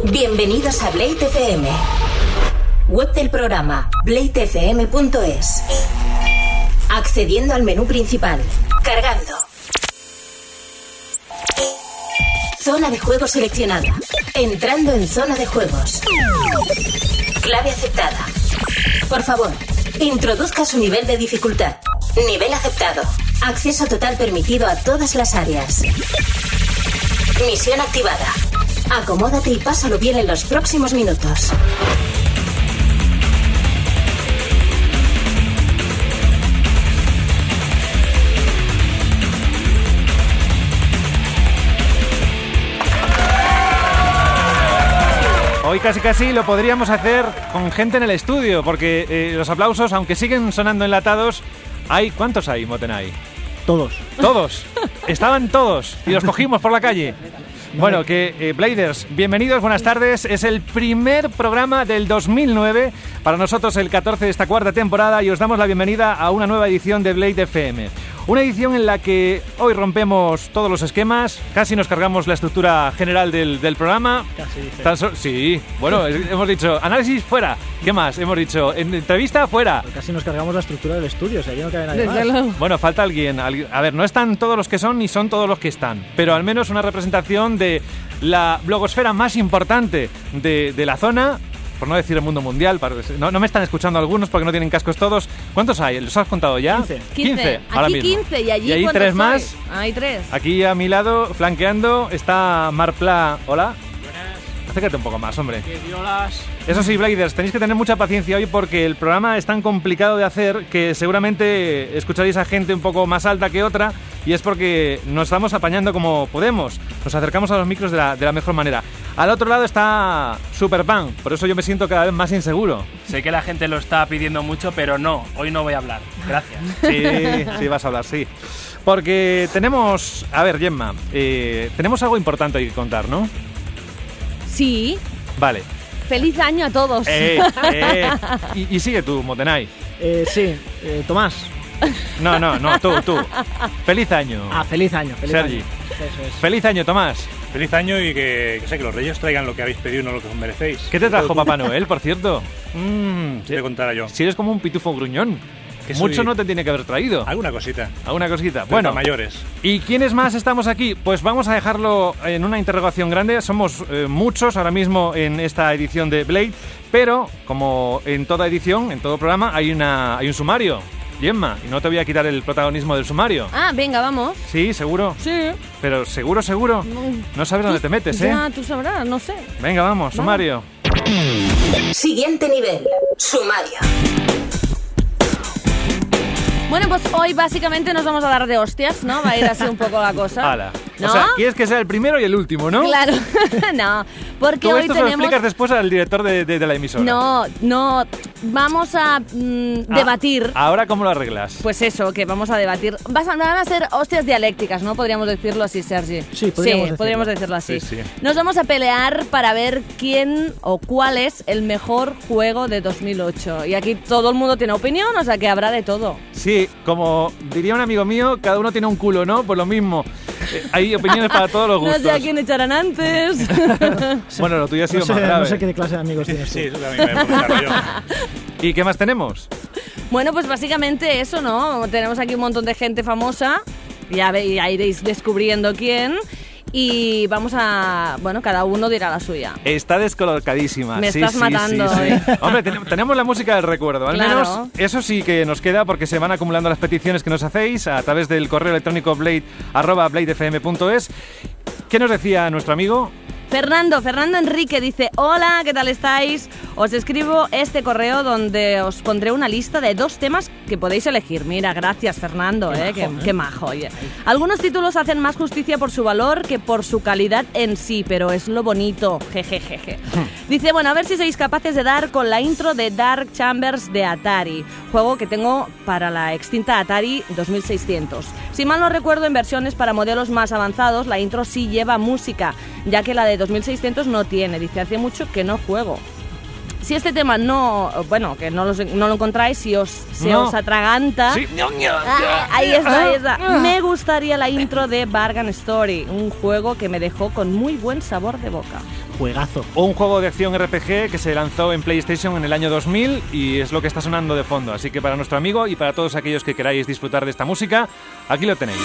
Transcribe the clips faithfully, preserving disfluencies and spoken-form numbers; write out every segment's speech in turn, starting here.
Bienvenidos a Blade F M. Web del programa blade f m punto es. Accediendo al menú principal. Cargando. Zona de juego seleccionada. Entrando en zona de juegos. Clave aceptada. Por favor, introduzca su nivel de dificultad. Nivel aceptado. Acceso total permitido a todas las áreas. Misión activada. Acomódate y pásalo bien en los próximos minutos. Hoy casi casi lo podríamos hacer con gente en el estudio, porque eh, los aplausos, aunque siguen sonando enlatados, hay... ¿Cuántos hay, Motenay? Todos. Todos. Estaban todos y los cogimos por la calle. Bueno, que eh, Bladers, bienvenidos, buenas tardes. Es el primer programa del dos mil nueve, para nosotros el catorce de esta cuarta temporada, y os damos la bienvenida a una nueva edición de Blade F M. Una edición en la que hoy rompemos todos los esquemas, casi nos cargamos la estructura general del, del programa. Casi dice. Tan so- sí, bueno, hemos dicho análisis fuera. ¿Qué más? Hemos dicho en- entrevista fuera. Pero casi nos cargamos la estructura del estudio, o sea, aquí no cabe nadie más. Bueno, falta alguien, alguien. A ver, no están todos los que son ni son todos los que están, pero al menos una representación de la blogosfera más importante de, de la zona, por no decir el mundo mundial. No, no me están escuchando algunos porque no tienen cascos todos. ¿Cuántos hay? ¿Los has contado ya? quince. quince. ahora Aquí mismo. quince y allí y ahí ¿cuántos tres sois? más. Hay tres. Aquí a mi lado, flanqueando, está Marpla. Hola. Acércate un poco más, hombre. ¡Qué violas! Eso sí, Bladers, tenéis que tener mucha paciencia hoy porque el programa es tan complicado de hacer que seguramente escucharéis a gente un poco más alta que otra, y es porque nos estamos apañando como podemos. Nos acercamos a los micros de la, de la mejor manera. Al otro lado está Superpan, por eso yo me siento cada vez más inseguro. Sé que la gente lo está pidiendo mucho, pero no, hoy no voy a hablar. Gracias. Sí, sí, vas a hablar, sí. Porque tenemos... A ver, Gemma, eh, tenemos algo importante que contar, ¿no? Sí. Vale. Feliz año a todos. Eh, eh. Y, y sigue tú, Motenay. Eh, sí, eh, Tomás. No, no, no, tú, tú. Feliz año. Ah, feliz año, feliz Sergi. año. Eso es. Feliz año, Tomás. Feliz año y que, que sé que los reyes traigan lo que habéis pedido y no lo que os merecéis. ¿Qué te trajo Todo Papá Noel, por cierto? Mmm, tú, te contara yo. si eres como un pitufo gruñón. Que Mucho soy- no te tiene que haber traído. Alguna cosita. Alguna cosita. Pero Bueno, para mayores. ¿y quiénes más estamos aquí? Pues vamos a dejarlo en una interrogación grande. Somos eh, muchos ahora mismo en esta edición de Blade, pero como en toda edición, en todo programa, hay, una, hay un sumario. Gemma, y no te voy a quitar el protagonismo del sumario. Ah, venga, vamos. Sí, seguro. Sí. Pero seguro, seguro. No sabes dónde te metes, ¿eh? Ya, tú sabrás, no sé. Venga, vamos, sumario. Siguiente nivel. Sumario. Bueno, pues hoy básicamente nos vamos a dar de hostias, ¿no? Va a ir así un poco la cosa. Hala. ¿No? O sea, quieres que sea el primero y el último, ¿no? Claro. No, porque Todo hoy esto se lo tenemos... explicas después al director de, de- de la emisora. No, no, vamos a mm, Ah, debatir. ¿Ahora cómo lo arreglas? Pues eso, que vamos a debatir. Vas a- Van a ser hostias dialécticas, ¿no? Podríamos decirlo así, Sergi. Sí, podríamos decirlo. podríamos decirlo así. Sí, sí. Nos vamos a pelear para ver quién o cuál es el mejor juego de dos mil ocho. Y aquí todo el mundo tiene opinión, o sea que habrá de todo. Sí, como diría un amigo mío, cada uno tiene un culo, ¿no? Pues lo mismo. Eh, hay opiniones para todos los No gustos. sé a quién echarán antes. Bueno, lo tuyo ha sido No sé, más grave. no sé qué clase de amigos tienes tú. Sí, eso también me he preguntado yo. ¿Y qué más tenemos? Bueno, pues básicamente eso, ¿no? Tenemos aquí un montón de gente famosa. Ya, ve- ya iréis descubriendo quién. Y vamos a... Bueno, cada uno dirá la suya. Está descolocadísima. Me Sí, estás sí, matando sí, sí. hoy. Hombre, ten- tenemos la música del recuerdo. Al Claro. menos eso sí que nos queda porque se van acumulando las peticiones que nos hacéis a través del correo electrónico blade arroba blade f m punto es. ¿Qué nos decía nuestro amigo? Fernando, Fernando Enrique dice: hola, ¿qué tal estáis? Os escribo este correo donde os pondré una lista de dos temas que podéis elegir. Mira, gracias Fernando, Qué eh, majo, qué, ¿eh? qué majo. Oye. Algunos títulos hacen más justicia por su valor que por su calidad en sí, pero es lo bonito, jejejeje. Dice, bueno, a ver si sois capaces de dar con la intro de Dark Chambers de Atari, juego que tengo para la extinta Atari dos mil seiscientos. Si mal no recuerdo, en versiones para modelos más avanzados, la intro sí lleva música, ya que la de dos mil seiscientos no tiene. Dice, hace mucho que no juego. Si este tema no, bueno, que no, los, no lo encontráis, si os, se No. os atraganta, Sí. ah, ahí está, ahí está. Me gustaría la intro de Bargain Story, un juego que me dejó con muy buen sabor de boca. juegazo. Un juego de acción R P G que se lanzó en PlayStation en el año dos mil y es lo que está sonando de fondo. Así que para nuestro amigo y para todos aquellos que queráis disfrutar de esta música, aquí lo tenéis.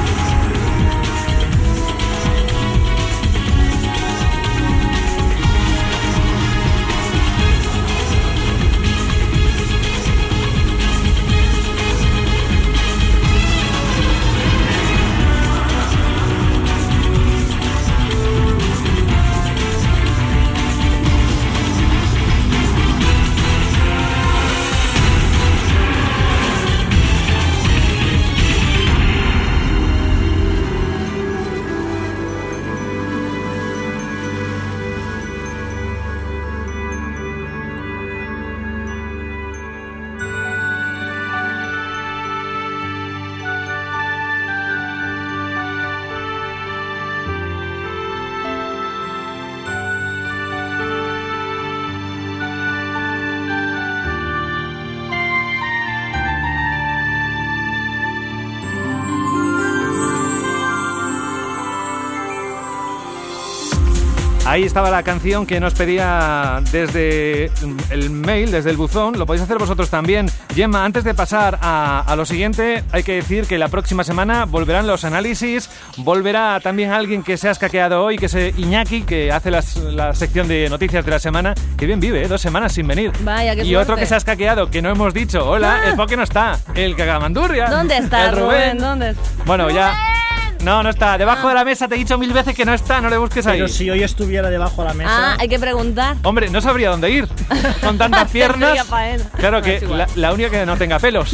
Ahí estaba la canción que nos pedía desde el mail, desde el buzón. Lo podéis hacer vosotros también. Gemma, antes de pasar a, a lo siguiente, hay que decir que la próxima semana volverán los análisis. Volverá también alguien que se ha escaqueado hoy, que es Iñaki, que hace las, la sección de noticias de la semana. Que bien vive, ¿eh? Dos semanas sin venir. Vaya, qué Y suerte. otro que se ha escaqueado, que no hemos dicho. Hola, Ah. es porque no está. El cagamandurria. ¿Dónde está el Rubén? ¿Dónde está? Bueno, ya... No, no está. Debajo de la mesa te he dicho mil veces que no está. No le busques ahí. Pero si hoy estuviera debajo de la mesa... Ah, hay que preguntar. Hombre, no sabría dónde ir. Con tantas piernas. Tendría faena. Claro que Es igual. la, la única que no tenga pelos.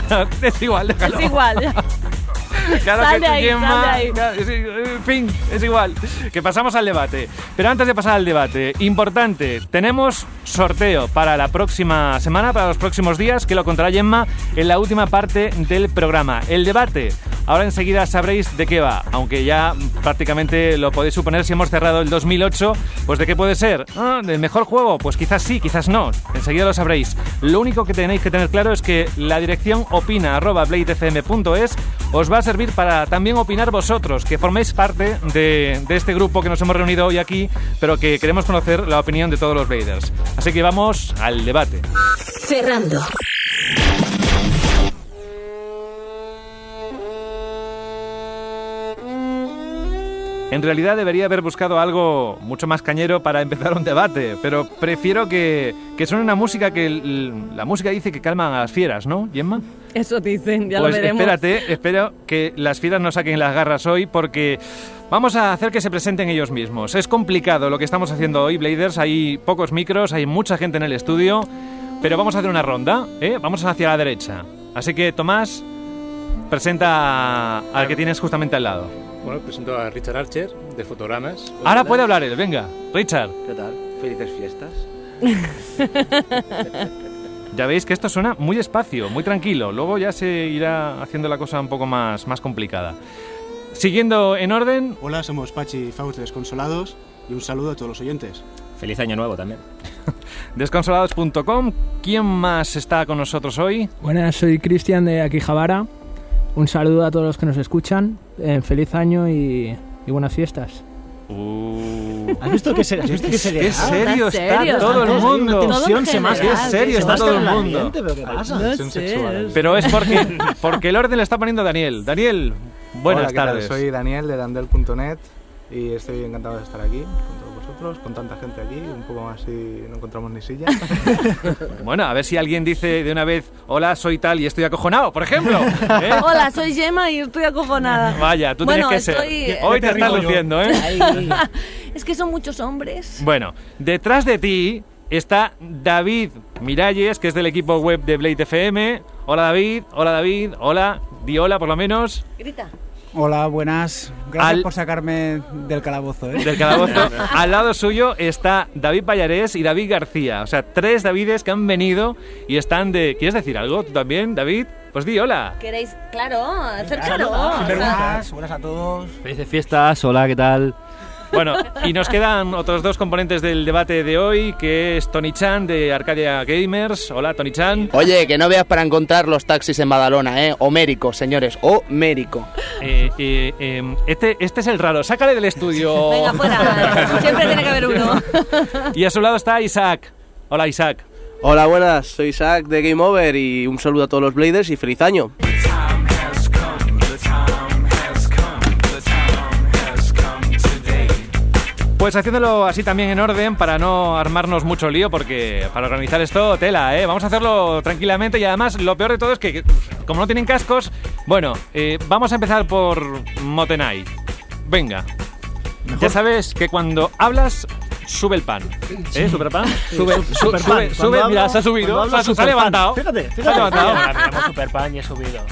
Es igual, déjalo. Es igual, ya. Claro Sal que de tú, ahí, Gemma, sal de ahí. claro, es- en fin, es igual. Que pasamos al debate. Pero antes de pasar al debate, importante, tenemos sorteo para la próxima semana, para los próximos días, que lo contará Gemma en la última parte del programa. El debate, ahora enseguida sabréis de qué va, aunque ya prácticamente lo podéis suponer si hemos cerrado el dos mil ocho, pues de qué puede ser. Ah, ¿del mejor juego? Pues quizás sí, quizás no. Enseguida lo sabréis. Lo único que tenéis que tener claro es que la dirección opina arroba bladefm punto es os va a servir para también opinar vosotros, que forméis parte de, de este grupo que nos hemos reunido hoy aquí, pero que queremos conocer la opinión de todos los Bladers. Así que vamos al debate. Cerrando. En realidad debería haber buscado algo mucho más cañero para empezar un debate, pero prefiero que, que suene una música que el- la música dice que calman a las fieras, ¿no, Gemma? Eso dicen, ya Pues lo veremos. espérate, espero que las fieras no saquen las garras hoy porque vamos a hacer que se presenten ellos mismos. Es complicado lo que estamos haciendo hoy, Bladers. Hay pocos micros, hay mucha gente en el estudio, pero vamos a hacer una ronda, ¿eh? Vamos hacia la derecha. Así que, Tomás, presenta al que tienes justamente al lado. Bueno, presento a Richard Archer, de Fotogramas. Ahora puede hablar él, venga. Richard, ¿Qué tal? Felices fiestas. ya veis que esto suena muy despacio, muy tranquilo. Luego ya se irá haciendo la cosa un poco más, más complicada. Siguiendo en orden, Hola, somos Pachi y Faust de Desconsolados y un saludo a todos los oyentes. Feliz año nuevo también. desconsolados punto com. ¿Quién más está con nosotros hoy? Buenas, soy Cristian de Akihabara. Un saludo a todos los que nos escuchan. Eh, feliz año y, y buenas fiestas. Uh, ¿Has visto qué, se- has visto qué seriedad? ¡Qué serio Está está serio, todo el Antes hay una mundo! tensión, Todo se más- ¡Qué general, serio tío. está Más todo que el en el mundo! ambiente, ¿pero qué pasa? No sé. Pero es porque, porque el orden le está poniendo Daniel. Daniel, buenas Hola, ¿qué tal? tardes. Soy Daniel de Dandel punto net y estoy encantado de estar aquí con todos vosotros, con tanta gente aquí, un poco más si no encontramos ni silla. Bueno, a ver si alguien dice de una vez, hola, soy tal y estoy acojonado, por ejemplo. ¿eh? Hola, soy Gemma y estoy acojonada. Vaya, tú Bueno, tienes que estoy- ser. Hoy te estás río yo. luciendo, ¿eh? Es que son muchos hombres. Bueno, detrás de ti está David Miralles, que es del equipo web de Blade F M. Hola, David. Hola, David. Hola. Di hola, por lo menos. Grita. Hola, buenas. Gracias Al- por sacarme del calabozo, ¿eh? Del calabozo. Al lado suyo está David Pallarés y David García. O sea, tres Davides que han venido y están de... ¿Quieres decir algo tú también, David? Pues di hola. ¿Queréis? Claro, hacer Claro, claro. buenas, buenas a todos. Felices fiestas, hola, ¿qué tal? Bueno, y nos quedan otros dos componentes del debate de hoy, que es Tony Chan de Arcadia Gamers. Hola, Tony Chan. Oye, que no veas para encontrar los taxis en Badalona, ¿eh? Homérico, señores, homérico. Eh, eh, eh, este, este es el raro, sácale del estudio. Venga, fuera, siempre tiene que haber uno. Y a su lado está Isaac. Hola, Isaac. Hola, buenas, soy Isaac de Game Over y un saludo a todos los Bladers y feliz año. Pues haciéndolo así también en orden para no armarnos mucho lío, porque para organizar esto, tela, ¿eh? Vamos a hacerlo tranquilamente y además lo peor de todo es que, como no tienen cascos, bueno, eh, vamos a empezar por Motenai. Venga. Mejor. Ya sabes que cuando hablas, sube el pan. ¿Eh? ¿Sube el pan? Sube, Su- su- super sube, pan. sube, Cuando mira, hablo- se ha subido, cuando se ha, hablo se ha super levantado. pan. Fíjate, Se ha fíjate. levantado. Ahora me llamo Superpan y he subido.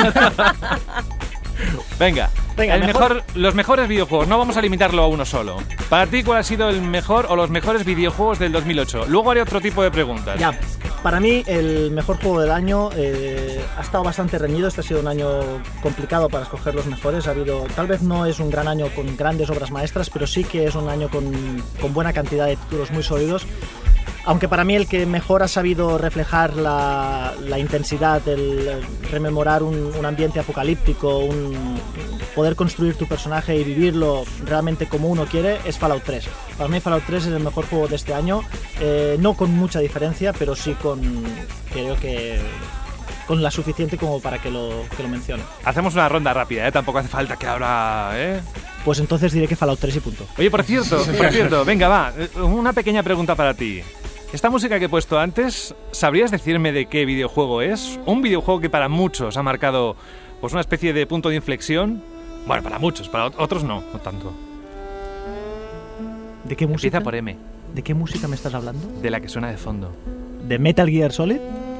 Venga, Venga, el mejor- mejor, los mejores videojuegos, no vamos a limitarlo a uno solo. Para ti, ¿cuál ha sido el mejor o los mejores videojuegos del dos mil ocho? Luego haré otro tipo de preguntas. Ya, para mí el mejor juego del año eh, ha estado bastante reñido. Este ha sido un año complicado para escoger los mejores. Ha habido, tal vez no es un gran año con grandes obras maestras, pero sí que es un año con, con buena cantidad de títulos muy sólidos. Aunque para mí el que mejor ha sabido reflejar la, la intensidad, el rememorar un, un ambiente apocalíptico, un, poder construir tu personaje y vivirlo realmente como uno quiere, es Fallout tres. Para mí Fallout tres es el mejor juego de este año, eh, no con mucha diferencia, pero sí con, creo que, con la suficiente como para que lo, que lo mencione. Hacemos una ronda rápida, ¿eh? Tampoco hace falta que ahora... ¿eh? Pues entonces diré que Fallout tres y punto. Oye, por cierto, por cierto, venga, va, una pequeña pregunta para ti. Esta música que he puesto antes, ¿sabrías decirme de qué videojuego es? Un videojuego que para muchos ha marcado pues una especie de punto de inflexión. Bueno, para muchos, para otros no, no tanto. ¿De qué música? Empieza por M. ¿De qué música me estás hablando? De la que suena de fondo. ¿De Metal Gear Solid?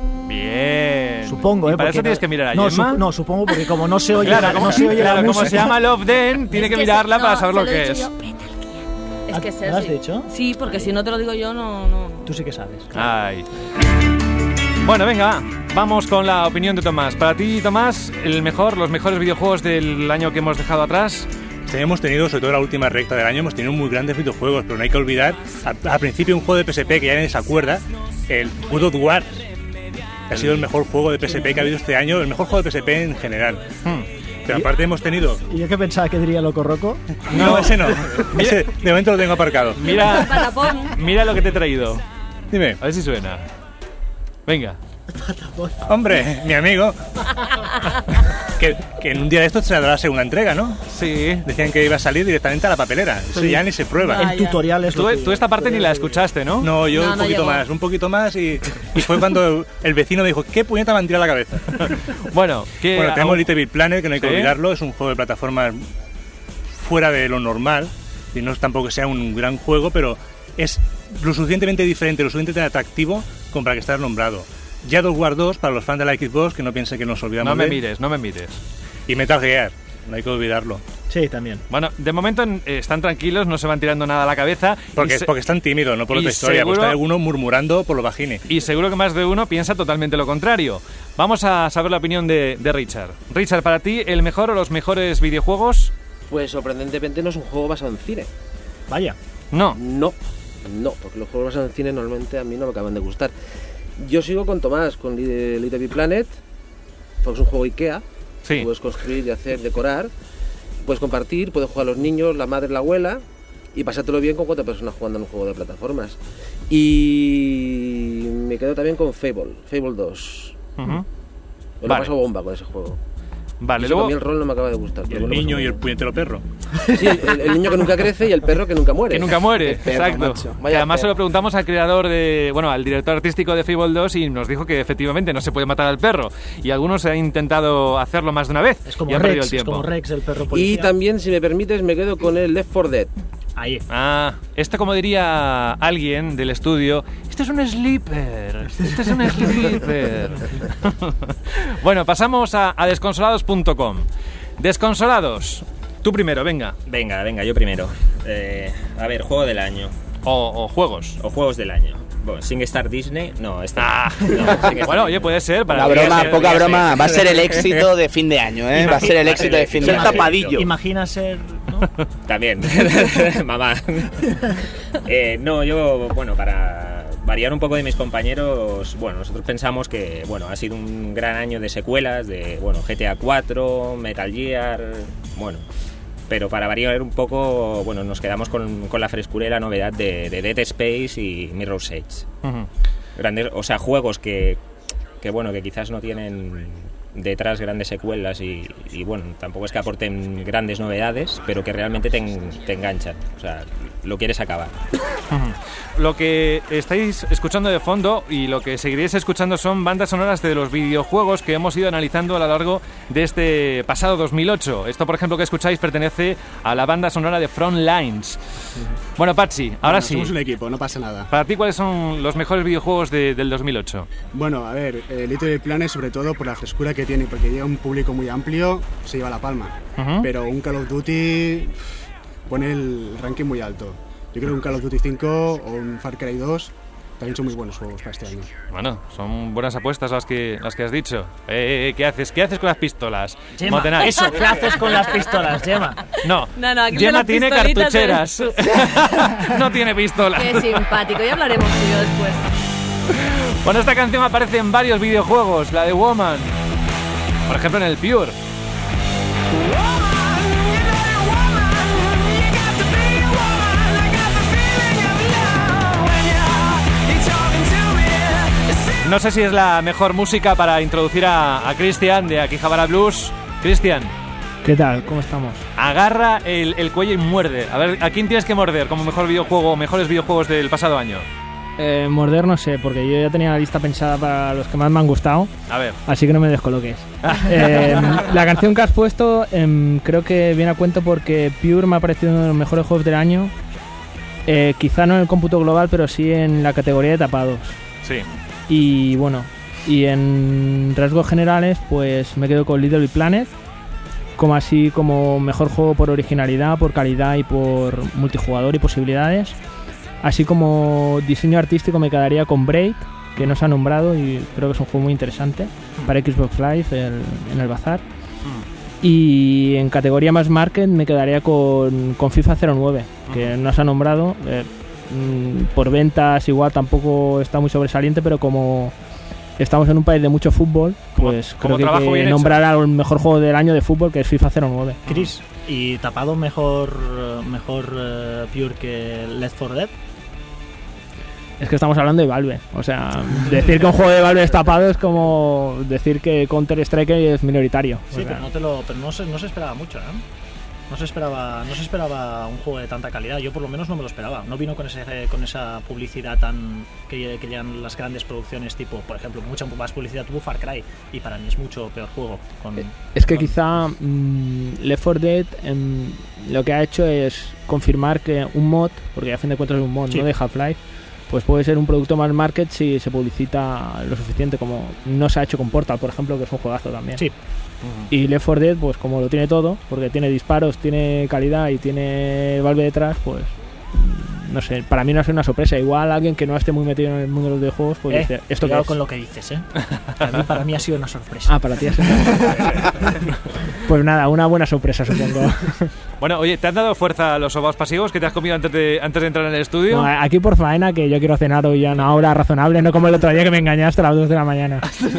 Bien. Supongo, ¿Y ¿eh? para porque eso tienes que mirar a no, Gemma? sup- no, supongo porque como no se oye, Claro, la, como, no se oye claro, la como música. se llama Love Then, tiene que, que mirarla se- para no, saber se lo lo he que dicho es. Es que ¿Me sé, lo has sí. dicho? Sí, porque si no te lo digo yo, no... no. Tú sí que sabes. Ay. Bueno, venga, va. Vamos con la opinión de Tomás. Para ti, Tomás, el mejor, los mejores videojuegos del año que hemos dejado atrás. Este año hemos tenido, sobre todo en la última recta del año, hemos tenido muy grandes videojuegos, pero no hay que olvidar, al, al principio un juego de P S P que ya nadie se acuerda, el God of War. Ha sido el mejor juego de P S P que ha habido este año, el mejor juego de P S P en general. Hmm. Pero aparte hemos tenido... ¿Y yo qué pensaba que diría Loco Roco? No, no, ese no. Ese de momento lo tengo aparcado. Mira, mira lo que te he traído. Dime. A ver si suena. Venga. Hombre, mi amigo. Que, que en un día de estos se dará la segunda entrega, ¿no? Sí. Decían que iba a salir directamente a la papelera. Eso Sí. ya ni se prueba. El tutorial es Tú, lo que- tú esta parte ni la escuchaste, ¿no? No, yo No, un no poquito llegó. más, un poquito más y, y fue cuando el vecino me dijo, ¿qué puñeta me han tirado a la cabeza? Bueno, que Bueno, tenemos Little Big Planet, que no hay que ¿Sí? olvidarlo, es un juego de plataformas fuera de lo normal, y no es tampoco que sea un gran juego, pero es lo suficientemente diferente, lo suficientemente atractivo como para que esté nombrado. God of War dos, para los fans de la Xbox, que no piensen que nos olvidamos No me de él. mires, no me mires. Y Metal Gear, no hay que olvidarlo. Sí, también. Bueno, de momento eh, están tranquilos, no se van tirando nada a la cabeza. Porque, y se- porque están tímidos, no por y otra historia, seguro- porque está alguno murmurando por los bajines. Y seguro que más de uno piensa totalmente lo contrario. Vamos a saber la opinión de, de Richard. Richard, para ti, ¿el mejor o los mejores videojuegos? Pues sorprendentemente no es un juego basado en cine. Vaya. No. No, no, porque los juegos basados en cine normalmente a mí no me acaban de gustar. Yo sigo con Tomás, con Li- Little Big Planet, porque es un juego Ikea. Sí. Puedes construir y hacer, decorar, puedes compartir, puedes jugar los niños, la madre, la abuela, y pasártelo bien con cuatro personas jugando en un juego de plataformas. Y me quedo también con Fable, Fable dos. Ujú. Me lo Vale. paso bomba con ese juego. Vale, Eso que luego... a mí el rol no me acaba de gustar. Y pero el me lo paso niño y el bomba. puñetero perro. Sí, el, el niño que nunca crece y el perro que nunca muere. Que nunca muere, El perro, exacto. macho. Que Vaya además se perro. lo preguntamos al creador de, bueno, al director artístico de Fable dos y nos dijo que efectivamente no se puede matar al perro. Y algunos han intentado hacerlo más de una vez Es como y han perdido el Rex, es tiempo. como Rex, el perro Y policía. también, si me permites, me quedo con el Left four Dead. Ahí. Ah, esto como diría alguien del estudio, esto es un sleeper, esto es un sleeper. Bueno, pasamos a, a desconsolados punto com. Desconsolados, tú primero, venga. Venga, venga, yo primero. Eh, a ver, juego del año. O, o juegos. O juegos del año. Bueno, SingStar Disney, no, este Ah. no. No, SingStar Bueno, oye, puede ser. Para Una que broma, sea- poca que sea- broma. Va a ser el éxito de fin de año, ¿eh? Va a ser el éxito de fin de Ser año. tapadillo. Imagina ser, ¿no? También, mamá. Eh, no, yo, bueno, para variar un poco de mis compañeros, bueno, nosotros pensamos que, bueno, ha sido un gran año de secuelas, de, bueno, G T A cuatro, Metal Gear, bueno, pero para variar un poco, bueno, nos quedamos con, con la frescura y la novedad de, de Dead Space y Mirror's Edge. Uh-huh. Grandes, o sea, juegos que, que, bueno, que quizás no tienen detrás grandes secuelas y, y bueno, tampoco es que aporten grandes novedades, pero que realmente te, en, te enganchan, o sea, lo quieres acabar. Uh-huh. Lo que estáis escuchando de fondo y lo que seguiréis escuchando son bandas sonoras de los videojuegos que hemos ido analizando a lo largo de este pasado dos mil ocho. Esto, por ejemplo, que escucháis pertenece a la banda sonora de Frontlines. Uh-huh. Bueno, Patsi, ahora bueno, sí. Somos un equipo, no pasa nada. Para ti, ¿cuáles son los mejores videojuegos de, del dos mil ocho? Bueno, a ver, eh, Little Big Planet, sobre todo por la frescura que tiene, porque llega un público muy amplio, se lleva la palma. Uh-huh. Pero un Call of Duty pone el ranking muy alto. Yo creo que un Call of Duty cinco o un Far Cry dos también son muy buenos juegos para este año. Bueno, son buenas apuestas las que, las que has dicho. Eh, eh, ¿qué haces? ¿Qué haces con las pistolas? Gemma, Motenay. Eso, ¿qué haces con las pistolas, Gemma? No, no, no aquí Gemma tiene cartucheras. De... No tiene pistolas. Qué simpático, ya hablaremos tú y yo después. Bueno, esta canción aparece en varios videojuegos, la de Woman. Por ejemplo, en el Pure. No sé si es la mejor música para introducir a, a Cristian de Akihabara Blues. Cristian. ¿Qué tal? ¿Cómo estamos? Agarra el, el cuello y muerde. A ver, ¿a quién tienes que morder como mejor videojuego, mejores videojuegos del pasado año? Eh, morder no sé, porque yo ya tenía la lista pensada para los que más me han gustado. A ver. Así que no me descoloques. eh, la canción que has puesto eh, creo que viene a cuento porque Pure me ha parecido uno de los mejores juegos del año. Eh, quizá no en el cómputo global, pero sí en la categoría de tapados. Sí. Y bueno, y en rasgos generales, pues me quedo con Little Big Planet, como así como mejor juego por originalidad, por calidad y por multijugador y posibilidades. Así como diseño artístico me quedaría con Braid, que no se ha nombrado y creo que es un juego muy interesante para Xbox Live el, en el bazar. Mm. Y en categoría más market me quedaría con, con FIFA cero nueve, que no se ha nombrado. Eh, por ventas igual tampoco está muy sobresaliente, pero como estamos en un país de mucho fútbol, pues como, creo como que hay que nombrar al mejor juego del año de fútbol, que es FIFA cero nueve. Chris, ¿y tapado mejor mejor uh, Pure que Left four Dead? Es que estamos hablando de Valve, o sea, decir que un juego de Valve es tapado es como decir que Counter-Strike es minoritario. Sí, o sea, pero no te lo pero no se, no se esperaba mucho, ¿eh? No se esperaba, no se esperaba un juego de tanta calidad. Yo por lo menos no me lo esperaba. No vino con ese, con esa publicidad tan que, que llegan las grandes producciones, tipo, por ejemplo, mucha más publicidad tuvo Far Cry y para mí es mucho peor juego. Con, es que con... quizá mmm, Left four Dead um, lo que ha hecho es confirmar que un mod, porque a fin de cuentas es un mod, sí, ¿no?, de Half-Life, pues puede ser un producto más market si se publicita lo suficiente, como no se ha hecho con Portal, por ejemplo, que es un juegazo también. Sí. Y Left four Dead, pues como lo tiene todo, porque tiene disparos, tiene calidad y tiene Valve detrás, pues no sé, para mí no es una sorpresa. Igual alguien que no esté muy metido en el mundo de los videojuegos, pues eh, dice, ¿esto qué es? con lo que dices, ¿eh? Para mí, para mí ha sido una sorpresa. Ah, para ti ha sido una sorpresa. Pues nada, una buena sorpresa, supongo. Bueno, oye, ¿te han dado fuerza los sobaos pasivos que te has comido antes de, antes de entrar en el estudio? No, aquí por faena, que yo quiero cenar hoy a una hora razonable, no como el otro día que me engañaste a las dos de la mañana.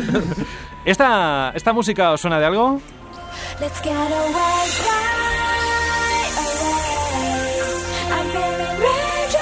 ¿Esta, ¿Esta música os suena de algo? Let's get away, fly away. I'm feeling rage,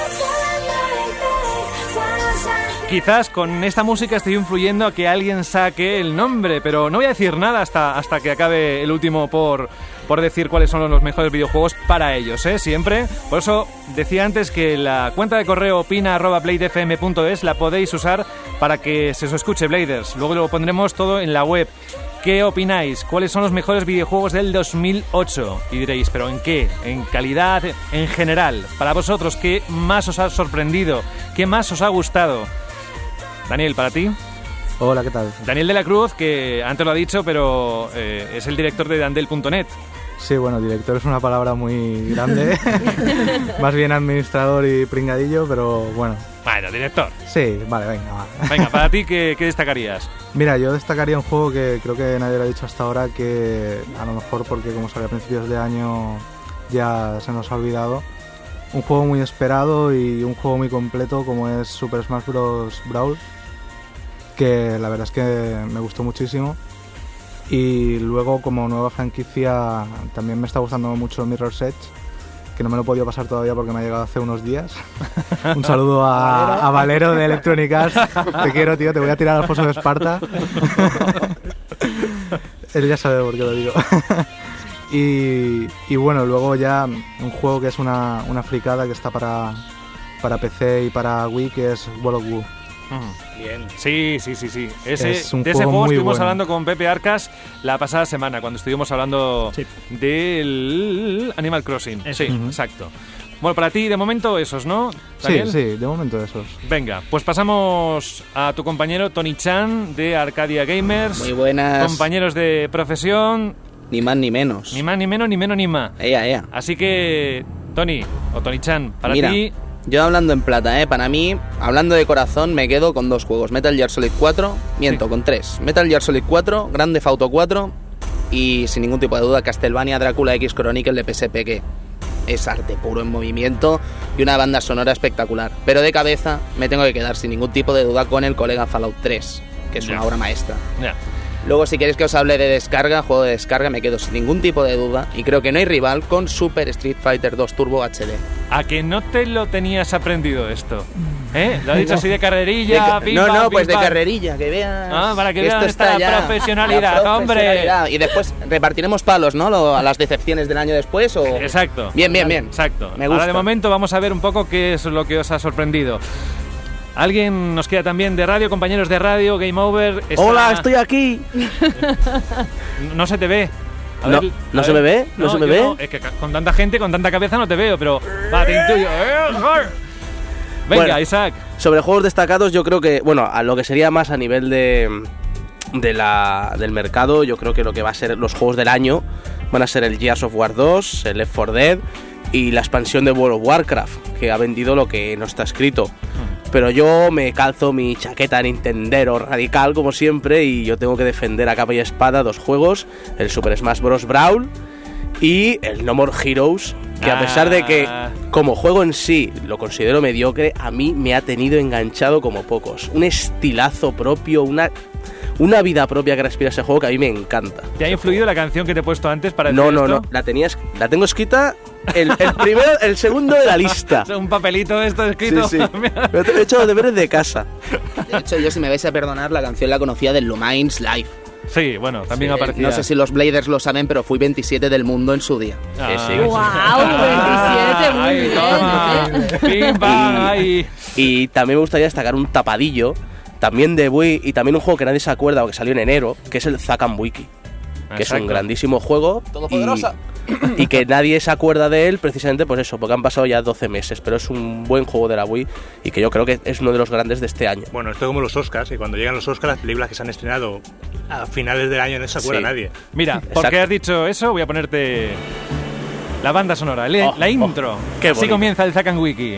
sunshine. Quizás con esta música estoy influyendo a que alguien saque el nombre, pero no voy a decir nada hasta, hasta que acabe el último por, por decir cuáles son los mejores videojuegos para ellos, ¿eh? Siempre. Por eso decía antes que la cuenta de correo opina arroba bladefm punto es la podéis usar para que se os escuche, Bladers. Luego lo pondremos todo en la web. ¿Qué opináis? ¿Cuáles son los mejores videojuegos del dos mil ocho? Y diréis, ¿pero en qué? ¿En calidad? ¿En general? Para vosotros, ¿qué más os ha sorprendido? ¿Qué más os ha gustado? Daniel, ¿para ti? Hola, ¿qué tal? Daniel de la Cruz, que antes lo ha dicho, pero eh, es el director de Dandel punto net. Sí, bueno, director es una palabra muy grande. Más bien administrador y pringadillo, pero bueno. Bueno, director. Sí, vale, venga, va. Venga, para ti, ¿qué, qué destacarías? Mira, yo destacaría un juego que creo que nadie lo ha dicho hasta ahora, que a lo mejor porque como salió a principios de año ya se nos ha olvidado. Un juego muy esperado y un juego muy completo como es Super Smash Bros. Brawl, que la verdad es que me gustó muchísimo. Y luego, como nueva franquicia, también me está gustando mucho Mirror's Edge, que no me lo he podido pasar todavía porque me ha llegado hace unos días. Un saludo a, a Valero de Electronic Arts. Te quiero, tío, te voy a tirar al foso de Esparta. Él ya sabe por qué lo digo. y, y bueno, luego ya un juego que es una, una fricada que está para, para P C y para Wii, que es World of Woo. Bien. Sí, sí, sí, sí. Ese, Es un de ese juego juego muy estuvimos bueno. hablando con Pepe Arcas la pasada semana, cuando estuvimos hablando Sí. del Animal Crossing. Eso. Sí, Ujú. exacto. Bueno, para ti, de momento, esos, ¿no, Sí, Daniel? sí, de momento esos. Venga, pues pasamos a tu compañero Tony Chan de Arcadia Gamers. Muy buenas. Compañeros de profesión, Ni más ni menos. ni más ni menos, ni menos ni más. Ea, ea. Así que, Tony, o Tony Chan, para Mira, ti... yo hablando en plata, ¿eh? Para mí, hablando de corazón, me quedo con dos juegos. Metal Gear Solid cuatro, miento, Sí. con tres. Metal Gear Solid cuatro, Grand Theft Auto cuatro y, sin ningún tipo de duda, Castlevania Drácula X Chronicle de P S P, que es arte puro en movimiento y una banda sonora espectacular. Pero de cabeza me tengo que quedar sin ningún tipo de duda con el colega Fallout tres, que es Ya. una obra maestra. Ya. Luego, si queréis que os hable de descarga, juego de descarga, me quedo sin ningún tipo de duda y creo que no hay rival con Super Street Fighter dos Turbo H D. ¿A que no te lo tenías aprendido esto? ¿Eh? Lo has dicho así de carrerilla, De ca- pim, no, pam, no, pim, pues de pam. carrerilla, que veas. Ah, para que esto vean esta ya, profesionalidad, la hombre. profesionalidad. Y después repartiremos palos, ¿no? Lo- a las decepciones del año después o... Exacto. Bien, bien, bien. Exacto. Me Ahora gusta. de momento vamos a ver un poco qué es lo que os ha sorprendido. ¿Alguien nos queda también de radio, compañeros de radio, Game Over? Está- Hola, estoy aquí. No se te ve. A No, ver, ¿no a se ver. me ve? ¿No se me yo ve? no. Es que ca- con tanta gente, con tanta cabeza no te veo, pero va, te intuyo. Eh, joder. Venga, Bueno, Isaac. Sobre juegos destacados, yo creo que, bueno, a lo que sería más a nivel de, de la, del mercado, yo creo que lo que va a ser los juegos del año van a ser el Gears of War dos, el Left four Dead y la expansión de World of Warcraft, que ha vendido lo que no está escrito. Pero yo me calzo mi chaqueta nintendero radical, como siempre, y yo tengo que defender a capa y espada dos juegos, el Super Smash Bros. Brawl y el No More Heroes, que a pesar de que Ah. como juego en sí lo considero mediocre, a mí me ha tenido enganchado como pocos. Un estilazo propio, una, una vida propia que respira ese juego que a mí me encanta. ¿Te ha influido la canción que te he puesto antes para No, decir no, esto? no, la tenías, la tengo escrita el, el primero, el segundo de la lista. Es un papelito esto escrito. Sí, sí. Pero he hecho los deberes de casa. De hecho, yo, si me vais a perdonar, la canción la conocía del Lumines Live. Sí, bueno, también Sí, aparecía. No sé si los Bladers lo saben, pero fui veintisiete del mundo en su día. Ah, sí. ¡Guau! veintisiete, muy Ahí, bien. toma. ¿eh? Pim, pam, ahí. Y también me gustaría destacar un tapadillo, también de Wii, y también un juego que nadie se acuerda o que salió en enero, que es el Zack and Wiki, que es un Exacto. grandísimo juego. Todopoderosa. Y, y que nadie se acuerda de él precisamente pues eso, porque han pasado ya doce meses, pero es un buen juego de la Wii y que yo creo que es uno de los grandes de este año. Bueno, esto es como los Oscars, y cuando llegan los Oscars, las películas que se han estrenado a finales del año no se acuerda Sí. nadie. Mira, porque Exacto. has dicho eso, voy a ponerte la banda sonora, le- Oh, la intro. oh, qué Así bonito. comienza el Zack and Wiki.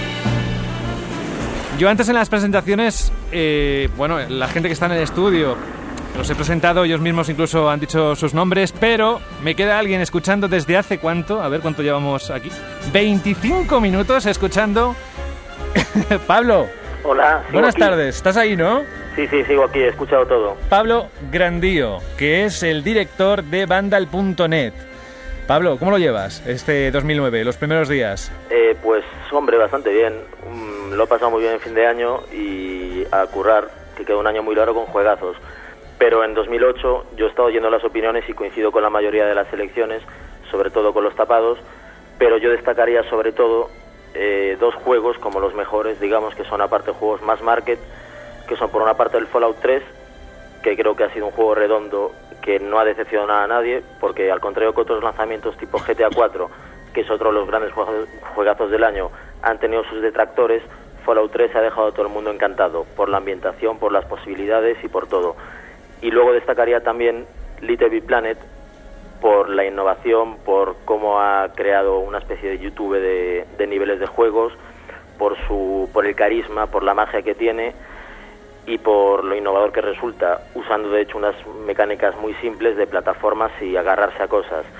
Yo antes en las presentaciones, eh, bueno, la gente que está en el estudio, los he presentado, ellos mismos incluso han dicho sus nombres, pero me queda alguien escuchando desde hace cuánto, a ver cuánto llevamos aquí, veinticinco minutos escuchando. Pablo, Hola, sigo buenas aquí. tardes, ¿estás ahí, no? Sí, sí, sigo aquí, he escuchado todo. Pablo Grandío, que es el director de Vandal punto net. Pablo, ¿cómo lo llevas este dos mil nueve, los primeros días? Eh, pues, hombre, bastante bien. Mm, lo he pasado muy bien en fin de año y a currar, que queda un año muy largo con juegazos. Pero en dos mil ocho yo he estado oyendo las opiniones y coincido con la mayoría de las selecciones, sobre todo con los tapados, pero yo destacaría sobre todo eh, dos juegos como los mejores, digamos, que son aparte juegos más market, que son por una parte el Fallout tres, que creo que ha sido un juego redondo que no ha decepcionado a nadie, porque al contrario que otros lanzamientos tipo G T A cuatro, que es otro de los grandes juegos- juegazos del año, han tenido sus detractores, Fallout tres ha dejado a todo el mundo encantado, por la ambientación, por las posibilidades y por todo. Y luego destacaría también Little Big Planet, por la innovación, por cómo ha creado una especie de YouTube de, de niveles de juegos, por su por el carisma, por la magia que tiene y por lo innovador que resulta, usando de hecho unas mecánicas muy simples de plataformas y agarrarse a cosas.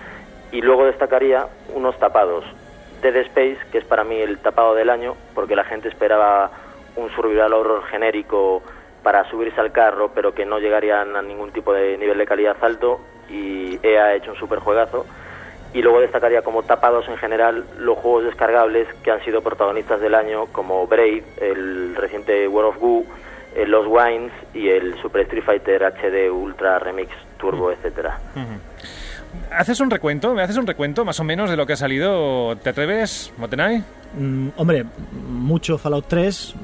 Y luego destacaría unos tapados. Dead Space, que es para mí el tapado del año, porque la gente esperaba un survival horror genérico para subirse al carro, pero que no llegarían a ningún tipo de nivel de calidad alto, y E A ha hecho un super juegazo. Y luego destacaría como tapados en general los juegos descargables que han sido protagonistas del año, como Braid, el reciente World of Goo, el Lost Wines y el Super Street Fighter H D Ultra Remix Turbo, etcétera. Uh-huh. ¿Haces un recuento? ¿Me haces un recuento más o menos de lo que ha salido? ¿Te atreves, Motenai? Mm, hombre, mucho Fallout tres,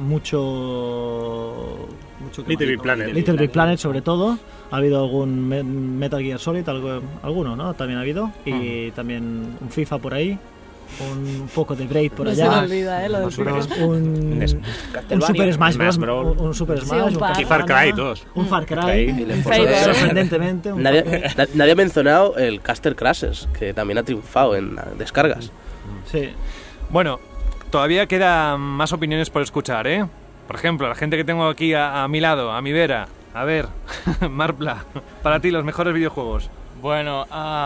mucho... mucho Little Big Planet. Little Big Planet sobre todo. Ha habido algún Me- Metal Gear Solid, algo, alguno, ¿no? También ha habido. Y uh-huh. también un FIFA por ahí. Un poco de Braid por no allá. Se me olvida, ¿eh? Lo del un, un, un Super Smash Bros. Un, un Super Smash. Sí, un y Far Cry dos. Un Far Cry. Sorprendentemente. Un nadie, Far Cry. Nadie ha mencionado el Caster Crashes, que también ha triunfado en descargas. Sí. Bueno, todavía quedan más opiniones por escuchar, ¿eh? Por ejemplo, la gente que tengo aquí a, a mi lado, a mi vera. A ver, Marpla, para ti los mejores videojuegos. Bueno,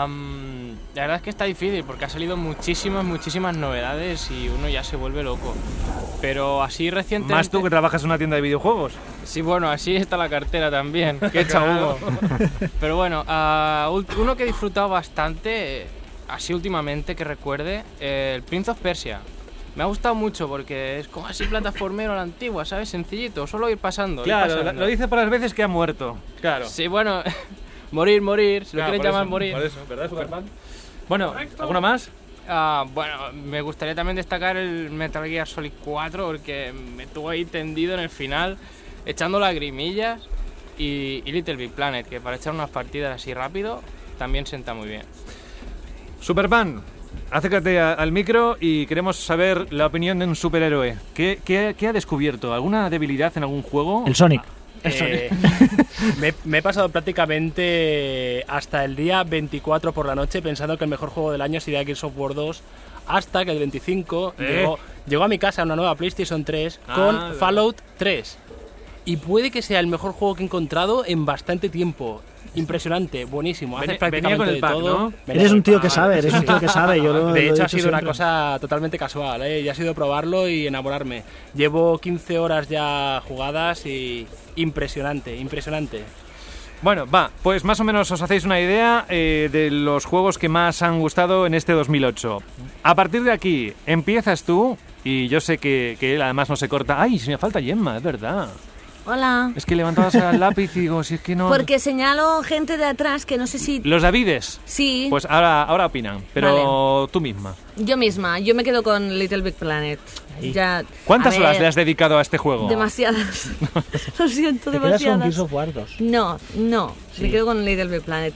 um, la verdad es que está difícil porque ha salido muchísimas, muchísimas novedades y uno ya se vuelve loco. Pero así recientemente... ¿Más tú que trabajas en una tienda de videojuegos? Sí, bueno, así está la cartera también, que echa humo. Pero bueno, uh, uno que he disfrutado bastante, así últimamente que recuerde, eh, el Prince of Persia. Me ha gustado mucho porque es como así plataformero a la antigua, ¿sabes? Sencillito, solo ir pasando. Claro, ir pasando. Lo dice por las veces que ha muerto. Claro. Sí, bueno, morir, morir, si claro, lo quieres llamar eso, morir. Por eso, ¿verdad, Superman? Bueno, ¿alguno más? Uh, bueno, me gustaría también destacar el Metal Gear Solid cuatro porque me tuvo ahí tendido en el final, echando lagrimillas, y, y Little Big Planet, que para echar unas partidas así rápido también sienta muy bien. Superman, acércate a, al micro y queremos saber la opinión de un superhéroe. ¿Qué, qué, qué ha descubierto? ¿Alguna debilidad en algún juego? El Sonic. Eh, me, me he pasado prácticamente hasta el día veinticuatro por la noche pensando que el mejor juego del año sería Gears of War dos, hasta que el veinticinco ¿Eh? llegó, llegó a mi casa una nueva PlayStation tres ah, con claro. Fallout tres. Y puede que sea el mejor juego que he encontrado en bastante tiempo. Impresionante, buenísimo. Hace Venía, prácticamente venía con el de pack, todo. ¿no? Eres un tío que sabe, eres un tío que sabe. Yo lo, de lo hecho, he ha sido siempre. una cosa totalmente casual, ¿eh? Y ha sido probarlo y enamorarme. Llevo quince horas ya jugadas y impresionante, impresionante. Bueno, va, pues más o menos os hacéis una idea eh, de los juegos que más han gustado en este dos mil ocho. A partir de aquí, empiezas tú, y yo sé que, que él además no se corta. ¡Ay, si me falta Gemma, es verdad! Hola. Es que levantabas el lápiz y digo, si es que no... Porque señalo gente de atrás que no sé si... Los Davides. Sí. Pues ahora, ahora opinan, pero vale. Tú misma. Yo misma, yo me quedo con Little Big Planet. Ya, ¿Cuántas a horas ver, le has dedicado a este juego? Demasiadas. Lo siento, ¿Te quedas con demasiadas. Gears of War dos? No, no. Sí. Me quedo con Little Big Planet.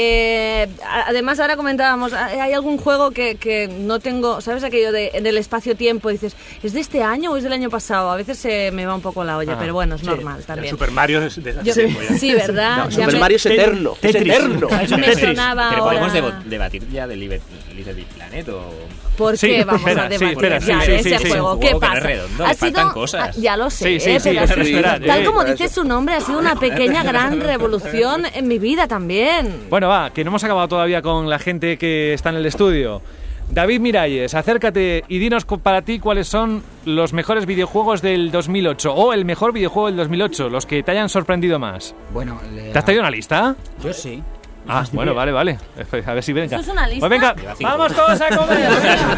Eh, además, ahora comentábamos, hay algún juego que, que no tengo, ¿sabes aquello de, del espacio-tiempo? Dices, ¿es de este año o es del año pasado? A veces se me va un poco la olla, Ah, pero bueno, es sí. normal también. El Super Mario es de hace Yo- tiempo ya. Sí, ¿verdad? No, Ya Super me- Mario es eterno. Es Tetris. eterno. Es un Me Tetris. sonaba Pero ahora. podemos debo- debatir ya de Liber- Little Big Planet o... ¿Por Sí, qué vamos espera, a sí, debatir espera, ya sí, de sí, ese sí, sí. juego? Un ¿Qué juego que no pasa? es redondo, Ha le faltan sido- cosas. ah, ya lo sé, Sí, sí, eh, sí, pero ha sido- esperad, tal eh, como para dice eso. su nombre, ha sido una pequeña gran revolución en mi vida también. Bueno, va, que no hemos acabado todavía con la gente que está en el estudio. David Miralles, acércate y dinos co- para ti cuáles son los mejores videojuegos del dos mil ocho o el mejor videojuego del dos mil ocho, los que te hayan sorprendido más. Bueno, le- ¿Te has traído una lista? yo sí. Ah, bueno, vale, vale. A ver si venga. ¿Eso es una lista? Pues venga, vamos todos a comer.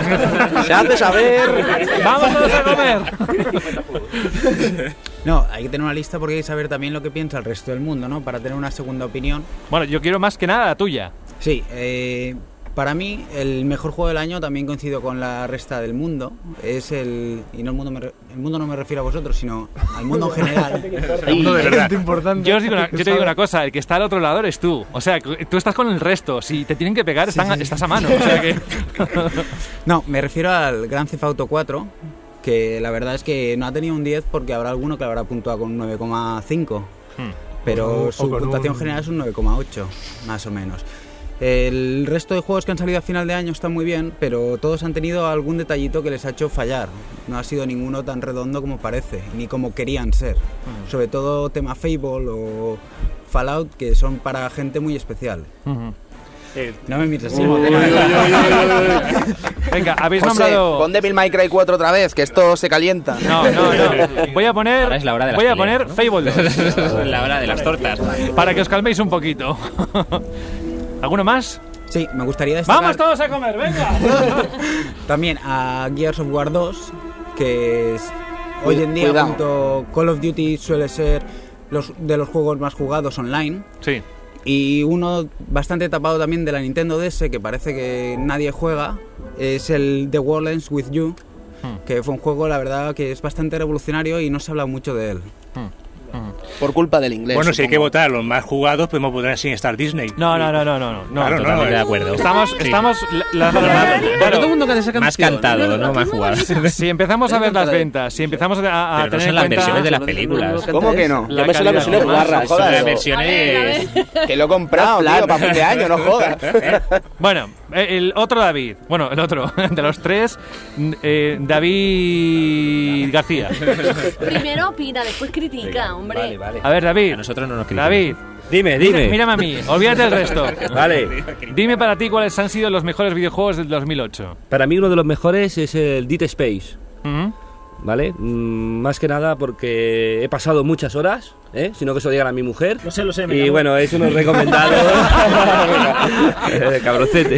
Se hace saber. Vamos todos a comer. No, hay que tener una lista porque hay que saber también lo que piensa el resto del mundo, ¿no? Para tener una segunda opinión. Bueno, yo quiero más que nada la tuya. Sí, eh, para mí el mejor juego del año, también coincido con la resta del mundo, es el... Y no el mundo, me re- el mundo no me refiero a vosotros, sino al mundo en general. El mundo de verdad. Yo, os digo una- yo te digo una cosa, el que está al otro lado eres tú. O sea, que tú estás con el resto. Si te tienen que pegar, están- sí. estás a mano. O sea que... No, me refiero al Grand Theft Auto cuatro, que la verdad es que no ha tenido un diez porque habrá alguno que lo habrá puntuado con un nueve coma cinco. Hmm. Pero O- su o con puntuación un- general es un nueve coma ocho, más o menos. El resto de juegos que han salido a final de año están muy bien, pero todos han tenido algún detallito que les ha hecho fallar. No ha sido ninguno tan redondo como parece, ni como querían ser. Sobre todo tema Fable o Fallout, que son para gente muy especial. Ujú. Eh, no me mires así. Venga, habéis José, nombrado... pon Devil May Cry cuatro otra vez, que esto se calienta. No, no, no. Voy a poner, Ahora es la hora de las voy a peleas, poner ¿no? Fable dos. La hora de las tortas. Para que os calméis un poquito. ¿Alguno más? Sí, me gustaría destacar ¡Vamos todos a comer, venga! también a Gears of War dos, que es, hoy en día Cuidado. junto Call of Duty suele ser los, de los juegos más jugados online. Sí. Y uno bastante tapado también de la Nintendo D S, que parece que nadie juega, es el The World Ends With You, Hmm. que fue un juego, la verdad, que es bastante revolucionario y no se habla mucho de él. Por culpa del inglés. Bueno, si hay que supongo. votar los más jugados, podemos votar sin Star Disney. No, no, no, no, no, no. Claro, no, Totalmente eh. de acuerdo. Estamos, Sí. estamos, la- la- la- claro, Todo el mundo canta esa Más canción. cantado, ¿no? Más jugado. si empezamos a ver las ventas, si empezamos a, a Pero no tener son en las cuenta versiones de las películas. ¿Cómo que no? La Yo me sé la calidad, versión de ¿no? guarras. Son Joder, las versiones... que lo he comprado, tío, para fin de año, no jodas. Bueno, eh, el otro David, bueno, el otro de los tres, eh, David García. Primero opina, después critica, hombre. Vale, vale. A ver, David. A nosotros no nos critican. David, Dime, mira- dime. mírame a mí, olvídate del resto. Vale. Dime para ti cuáles han sido los mejores videojuegos del dos mil ocho. Para mí uno de los mejores es el Dead Space. Ujú. ¿Vale? Mm, más que nada porque he pasado muchas horas, ¿eh? Sino que eso lo digan a mi mujer. Lo sé, lo sé. me Y cago. bueno, es uno recomendado. Eh, Cabroncete.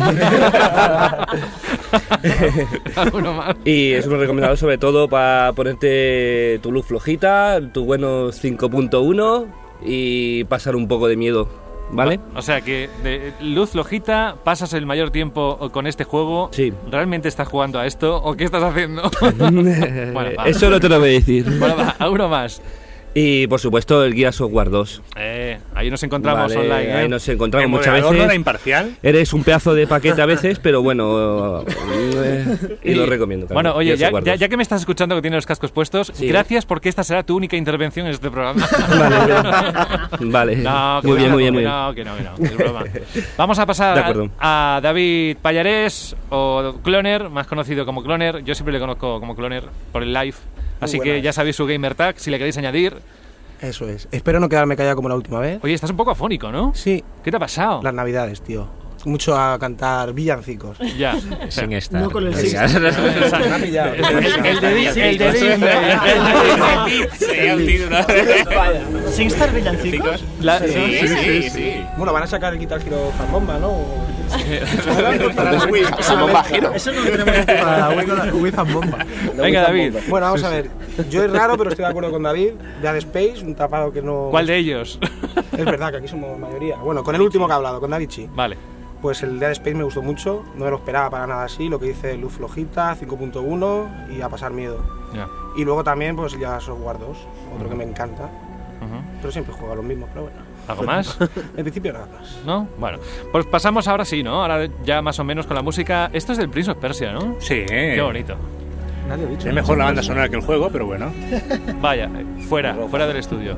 ¿Alguno más? Y es uno recomendado sobre todo para ponerte tu luz flojita, tu buenos cinco punto uno y pasar un poco de miedo, ¿vale? O sea que de luz flojita, pasas el mayor tiempo con este juego. Sí. ¿Realmente estás jugando a esto o qué estás haciendo? Bueno, va. Eso no te lo voy a decir. Bueno, va, alguno más. Y por supuesto el Gears of War dos. Eh, ahí nos encontramos Vale, online. ¿eh? ahí nos encontramos ¿El muchas moderador veces. no era imparcial? Eres un pedazo de paquete a veces, pero bueno, eh, y lo recomiendo. Claro. Bueno, oye, Gears ya, of War ya- dos. ya que me estás escuchando que tienes los cascos puestos, Sí. gracias porque esta será tu única intervención en este programa. Vale, No, que muy bien, no, muy bien, que muy bien. no, que no, que no, que es broma. Vamos a pasar De a, acuerdo. a David Pallarés o Cloner, más conocido como Cloner. Yo siempre le conozco como Cloner por el live. Así que buenas. ya sabéis su gamer tag, si le queréis añadir. Eso es. Espero no quedarme callado como la última vez. Oye, estás un poco afónico, ¿no? Sí. ¿Qué te ha pasado? Las navidades, tío. Mucho a cantar villancicos. Ya. Sin estar. No con el Venga. six. Me ha pillado. El- el- el de Di- Sí, el de sí. Disney. Sería un título. ¿Singstar villancicos? La- Sí, sí, sí, sí. Bueno, van a sacar el Guitar Hero Zambomba, ¿no? Para la Wii, Zambomba Hero. Eso no lo tenemos que Para la Wii con la Wii Zambomba. Venga, David. Bueno, vamos a ver. Yo es raro, pero estoy de acuerdo con David. Dead Space, un tapado que no... ¿Cuál de ellos? Es verdad que aquí somos mayoría. Bueno, con el último que ha hablado, con David sí. Vale. Pues el Dead Space me gustó mucho, no me lo esperaba para nada así, lo que dice luz flojita, cinco punto uno y a pasar miedo. Ya. Y luego también pues ya Software dos, otro que me encanta, Ujú. pero siempre juego a los mismos, pero bueno. ¿Algo más? En principio nada más. ¿No? Bueno, pues pasamos ahora sí, ¿no? Ahora ya más o menos con la música. Esto es del Prince of Persia, ¿no? Sí. Qué bonito. Nadie ha dicho. Es mejor la banda sonora que el juego, pero bueno. Vaya, eh, fuera, fuera del estudio.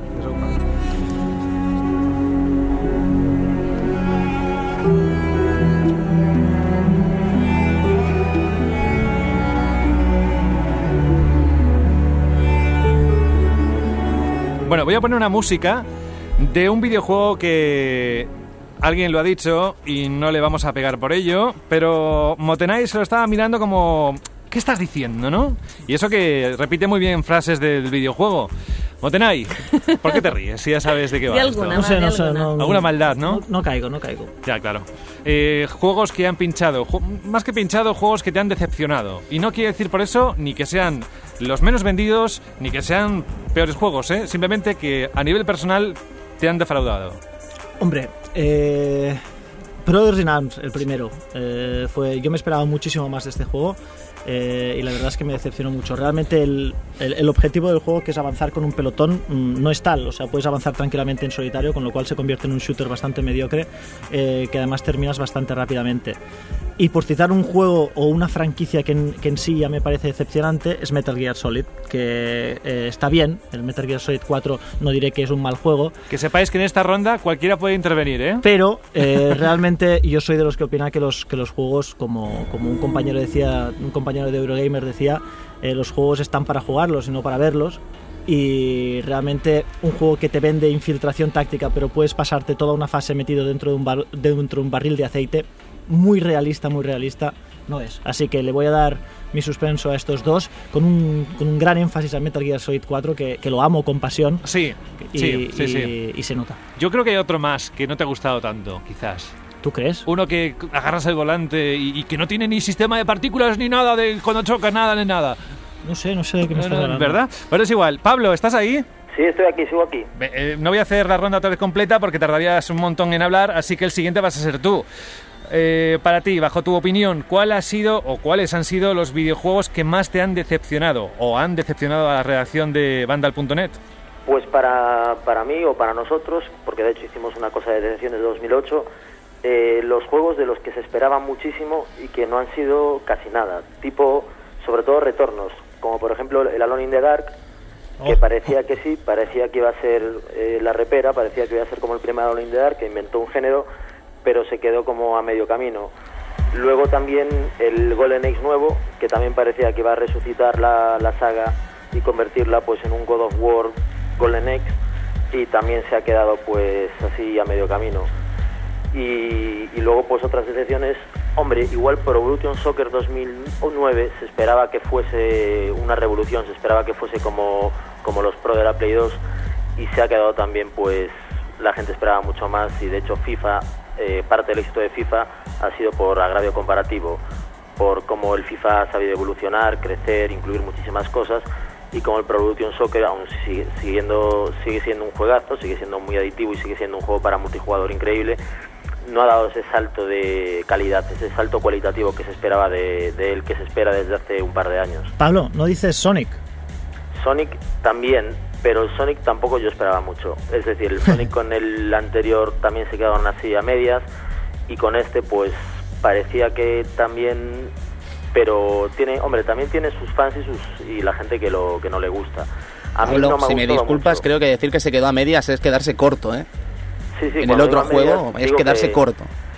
Bueno, voy a poner una música de un videojuego que alguien lo ha dicho y no le vamos a pegar por ello, pero Motenai se lo estaba mirando como... ¿Qué estás diciendo, no? Y eso que repite muy bien frases del videojuego. Motenai, ¿por qué te ríes? Si ya sabes de qué va De esto. alguna, No sé, de no sé. alguna. No, Alguna maldad, ¿no? No, no caigo, no caigo. Ya, claro. Eh, juegos que han pinchado, ju- más que pinchado, juegos que te han decepcionado. Y no quiere decir por eso ni que sean los menos vendidos, ni que sean peores juegos, ¿eh? Simplemente que a nivel personal te han defraudado. Hombre, eh, Brothers in Arms, el primero. Eh, fue, yo me esperaba muchísimo más de este juego. Eh, y la verdad es que me decepcionó mucho. Realmente el, el, el objetivo del juego, que es avanzar con un pelotón, mmm, no es tal. O sea, puedes avanzar tranquilamente en solitario, con lo cual se convierte en un shooter bastante mediocre, eh, que además terminas bastante rápidamente. Y por citar un juego o una franquicia que en, que en sí ya me parece decepcionante, es Metal Gear Solid, que eh, está bien. El Metal Gear Solid cuatro no diré que es un mal juego. Que sepáis que en esta ronda cualquiera puede intervenir, ¿eh? Pero eh, realmente yo soy de los que opina que los, que los juegos, como, como un compañero decía, un compañero de Eurogamer decía, eh, los juegos están para jugarlos y no para verlos. y realmente un juego que te vende infiltración táctica, pero puedes pasarte toda una fase metido dentro de un, bar, dentro de un barril de aceite, muy realista, muy realista, no es. Así que le voy a dar mi suspenso a estos dos, con un, con un gran énfasis a Metal Gear Solid cuatro, que, que lo amo con pasión. Sí, y, sí, sí, y, sí. y se nota. Yo creo que hay otro más que no te ha gustado tanto, quizás. ¿Tú crees? Uno que agarras el volante y, y que no tiene ni sistema de partículas ni nada de cuando choca, nada ni nada. No sé, no sé de qué me estás hablando. ¿Verdad? Pero es igual. Pablo, ¿estás ahí? Sí, estoy aquí, sigo aquí. Eh, no voy a hacer la ronda otra vez completa porque tardarías un montón en hablar, así que el siguiente vas a ser tú. Eh, para ti, bajo tu opinión, ¿cuál ha sido o cuáles han sido los videojuegos que más te han decepcionado o han decepcionado a la redacción de Vandal punto net? Pues para, para mí o para nosotros, porque de hecho hicimos una cosa de decepciones de dos mil ocho, eh, los juegos de los que se esperaba muchísimo y que no han sido casi nada, tipo, sobre todo retornos, como por ejemplo el Alone in the Dark, que parecía que sí, parecía que iba a ser eh, la repera, parecía que iba a ser como el primer Alone in the Dark, que inventó un género, pero se quedó como a medio camino. Luego también el Golden Age nuevo, que también parecía que iba a resucitar la, la saga y convertirla pues en un God of War Golden Age, y también se ha quedado pues así a medio camino. Y, y luego pues otras decepciones, hombre, igual Pro Evolution Soccer dos mil nueve se esperaba que fuese una revolución, se esperaba que fuese como, como los Pro de la Play dos, y se ha quedado también pues, la gente esperaba mucho más, y de hecho FIFA, eh, parte del éxito de FIFA ha sido por agravio comparativo, por cómo el FIFA ha sabido evolucionar, crecer, incluir muchísimas cosas, y como el Pro Evolution Soccer aún sigue, siguiendo, sigue siendo un juegazo, sigue siendo muy adictivo y sigue siendo un juego para multijugador increíble, no ha dado ese salto de calidad, ese salto cualitativo que se esperaba de, de él, que se espera desde hace un par de años. Pablo, ¿no dices Sonic? Sonic también, pero el Sonic tampoco yo esperaba mucho. Es decir, el Sonic con el anterior también se quedaron así a medias, y con este pues parecía que también, pero tiene, hombre, también tiene sus fans y sus y la gente que lo que no le gusta. A mí Pablo, no me ha si me gustado disculpas, mucho. creo que decir que se quedó a medias es quedarse corto, ¿eh? Sí, sí, en el cuando otro digo a medias, juego es digo quedarse que, corto.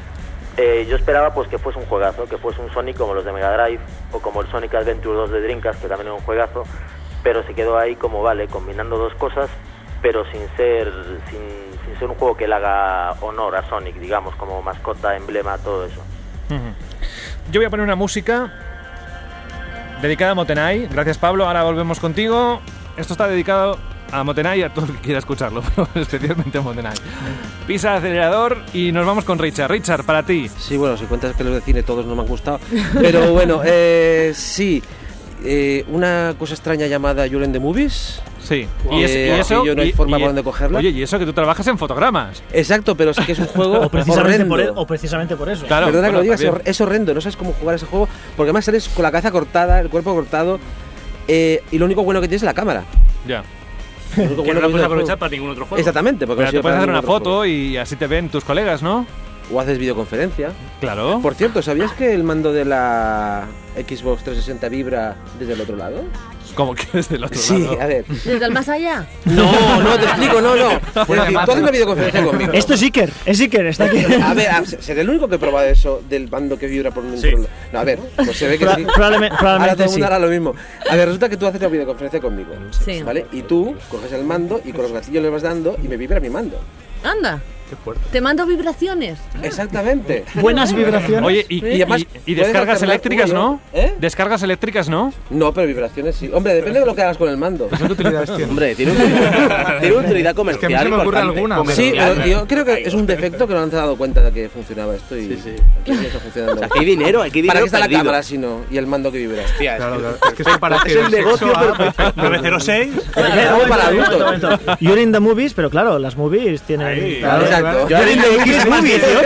Eh, yo esperaba pues que fuese un juegazo, que fuese un Sonic como los de Mega Drive o como el Sonic Adventure dos de Dreamcast, que también era un juegazo, pero se quedó ahí como, vale, combinando dos cosas, pero sin ser sin, sin ser un juego que le haga honor a Sonic, digamos, como mascota, emblema, todo eso. Uh-huh. Yo voy a poner una música dedicada a Motenai. Gracias, Pablo. Ahora volvemos contigo. Esto está dedicado a Motenai y a todo el que quiera escucharlo, pero especialmente a Motenai. Pisa el acelerador y nos vamos con Richard. Richard, para ti. Sí, bueno, si cuentas que los de cine todos no me han gustado. Pero bueno, eh, sí. Eh, una cosa extraña llamada You're in the Movies. Sí. Y, es, y eso no hay y, forma y, por donde cogerla. Oye, y eso que tú trabajas en fotogramas. Exacto, pero sí que es un juego o, precisamente horrendo. por el, o precisamente por eso. Claro, Perdona bueno, que lo digas, es horrendo. No sabes cómo jugar ese juego, porque además eres con la cabeza cortada, el cuerpo cortado, eh, y lo único bueno que tienes es la cámara. Ya. Que no la puedes aprovechar para ningún otro juego. Exactamente, porque pero no te puedes hacer una foto juego. Y así te ven tus colegas, ¿no? O haces videoconferencia. Claro. Por cierto, ¿sabías que el mando de la Xbox trescientos sesenta vibra desde el otro lado? ¿Cómo que desde el otro sí, lado? Sí, a ver. ¿Desde el más allá? No, no, te explico, no, no. Pues decir, tú haces una videoconferencia conmigo. Esto es Iker, es Iker, está aquí. A ver, a, seré el único que he probado eso del mando que vibra por un sí. No, a ver, pues se ve que Pro- sí. Probablemente, probablemente Ahora todo el mundo sí. hará lo mismo. A ver, resulta que tú haces la videoconferencia conmigo. Sí. ¿Vale? Y tú coges el mando y con los gatillos le vas dando y me vibra mi mando. Anda. Qué fuerte. Te mando vibraciones. Exactamente. Buenas vibraciones. Oye, y, y, Y además, y- y puedes descargas alternar eléctricas, uno, ¿no? ¿eh? Descargas eléctricas, ¿no? No, pero vibraciones sí. Hombre, depende de lo que hagas con el mando. ¿Qué utilidades tiene? Hombre, tiene, un, tiene una utilidad Es que a mí comercial se me ocurre importante. alguna. Sí, pero- pero yo creo que es un defecto que no han dado cuenta de que funcionaba esto y Sí, sí. aquí ya está funcionando. Aquí hay dinero, aquí hay dinero ¿Para qué está la perdido. cámara si no? Y el mando que vibra. Hostia, Claro, es- claro. Es que esto parece es el negocio sexo a- perfecto. nueve cero seis. Algo para adultos. Momento, momento. You're in the movies, pero claro, las movies tienen. Ahí, claro, exacto. You're in the movies más dieciocho.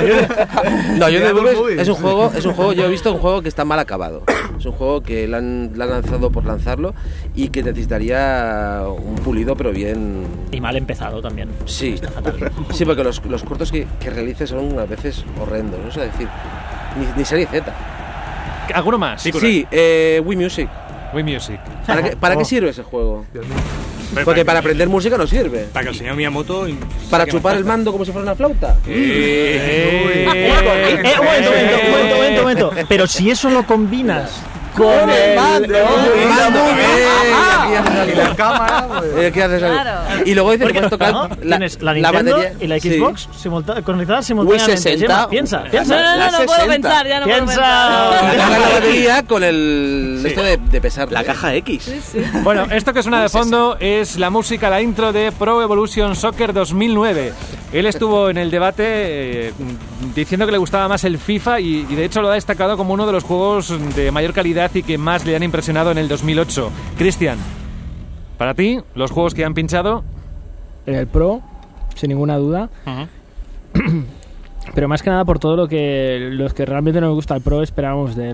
No, yo Diablo de Movies. es un juego, es un juego, yo he visto un juego que está mal acabado. Es un juego que lo han, lo han lanzado por lanzarlo y que necesitaría un pulido, pero bien. Y mal empezado también. Sí, Está fatal. sí, porque los, los cortos que, que realices son a veces horrendos, no sé decir, ni, ni serie Z. ¿Alguno más? Sí, eh, Wii Music. Wii Music. ¿Para qué, para qué Oh. sirve ese juego? Dios mío. Porque para aprender música no sirve. Para que el señor Miyamoto. Para chupar el mando como si fuera una flauta. Eh, Eh, un momento, un momento, un momento, un momento, un momento. Pero si eso lo combinas Con el mando. Y la Ah, y la cámara, pues. Eh, ¿Qué haces ahí? Claro. Y luego dices que puedes tocar ¿No? la, Tienes la la Nintendo batería y la Sí. Xbox simulta- conectadas simultáneamente. sesenta. Gemma, piensa, piensa. No, no, no, La no puedo sesenta. pensar, ya no puedo Piensa. pensar. Y cargas la batería con el Sí. esto de, de pesar. La caja X. Sí, sí. Bueno, esto que suena de fondo es la música, la intro de Pro Evolution Soccer dos mil nueve. Él estuvo en el debate eh, diciendo que le gustaba más el FIFA y, y de hecho lo ha destacado como uno de los juegos de mayor calidad y que más le han impresionado en el dos mil ocho. Cristian, para ti, los juegos que han pinchado... El Pro, sin ninguna duda. Uh-huh. Pero más que nada por todo lo que los que realmente nos gusta el Pro esperábamos de él.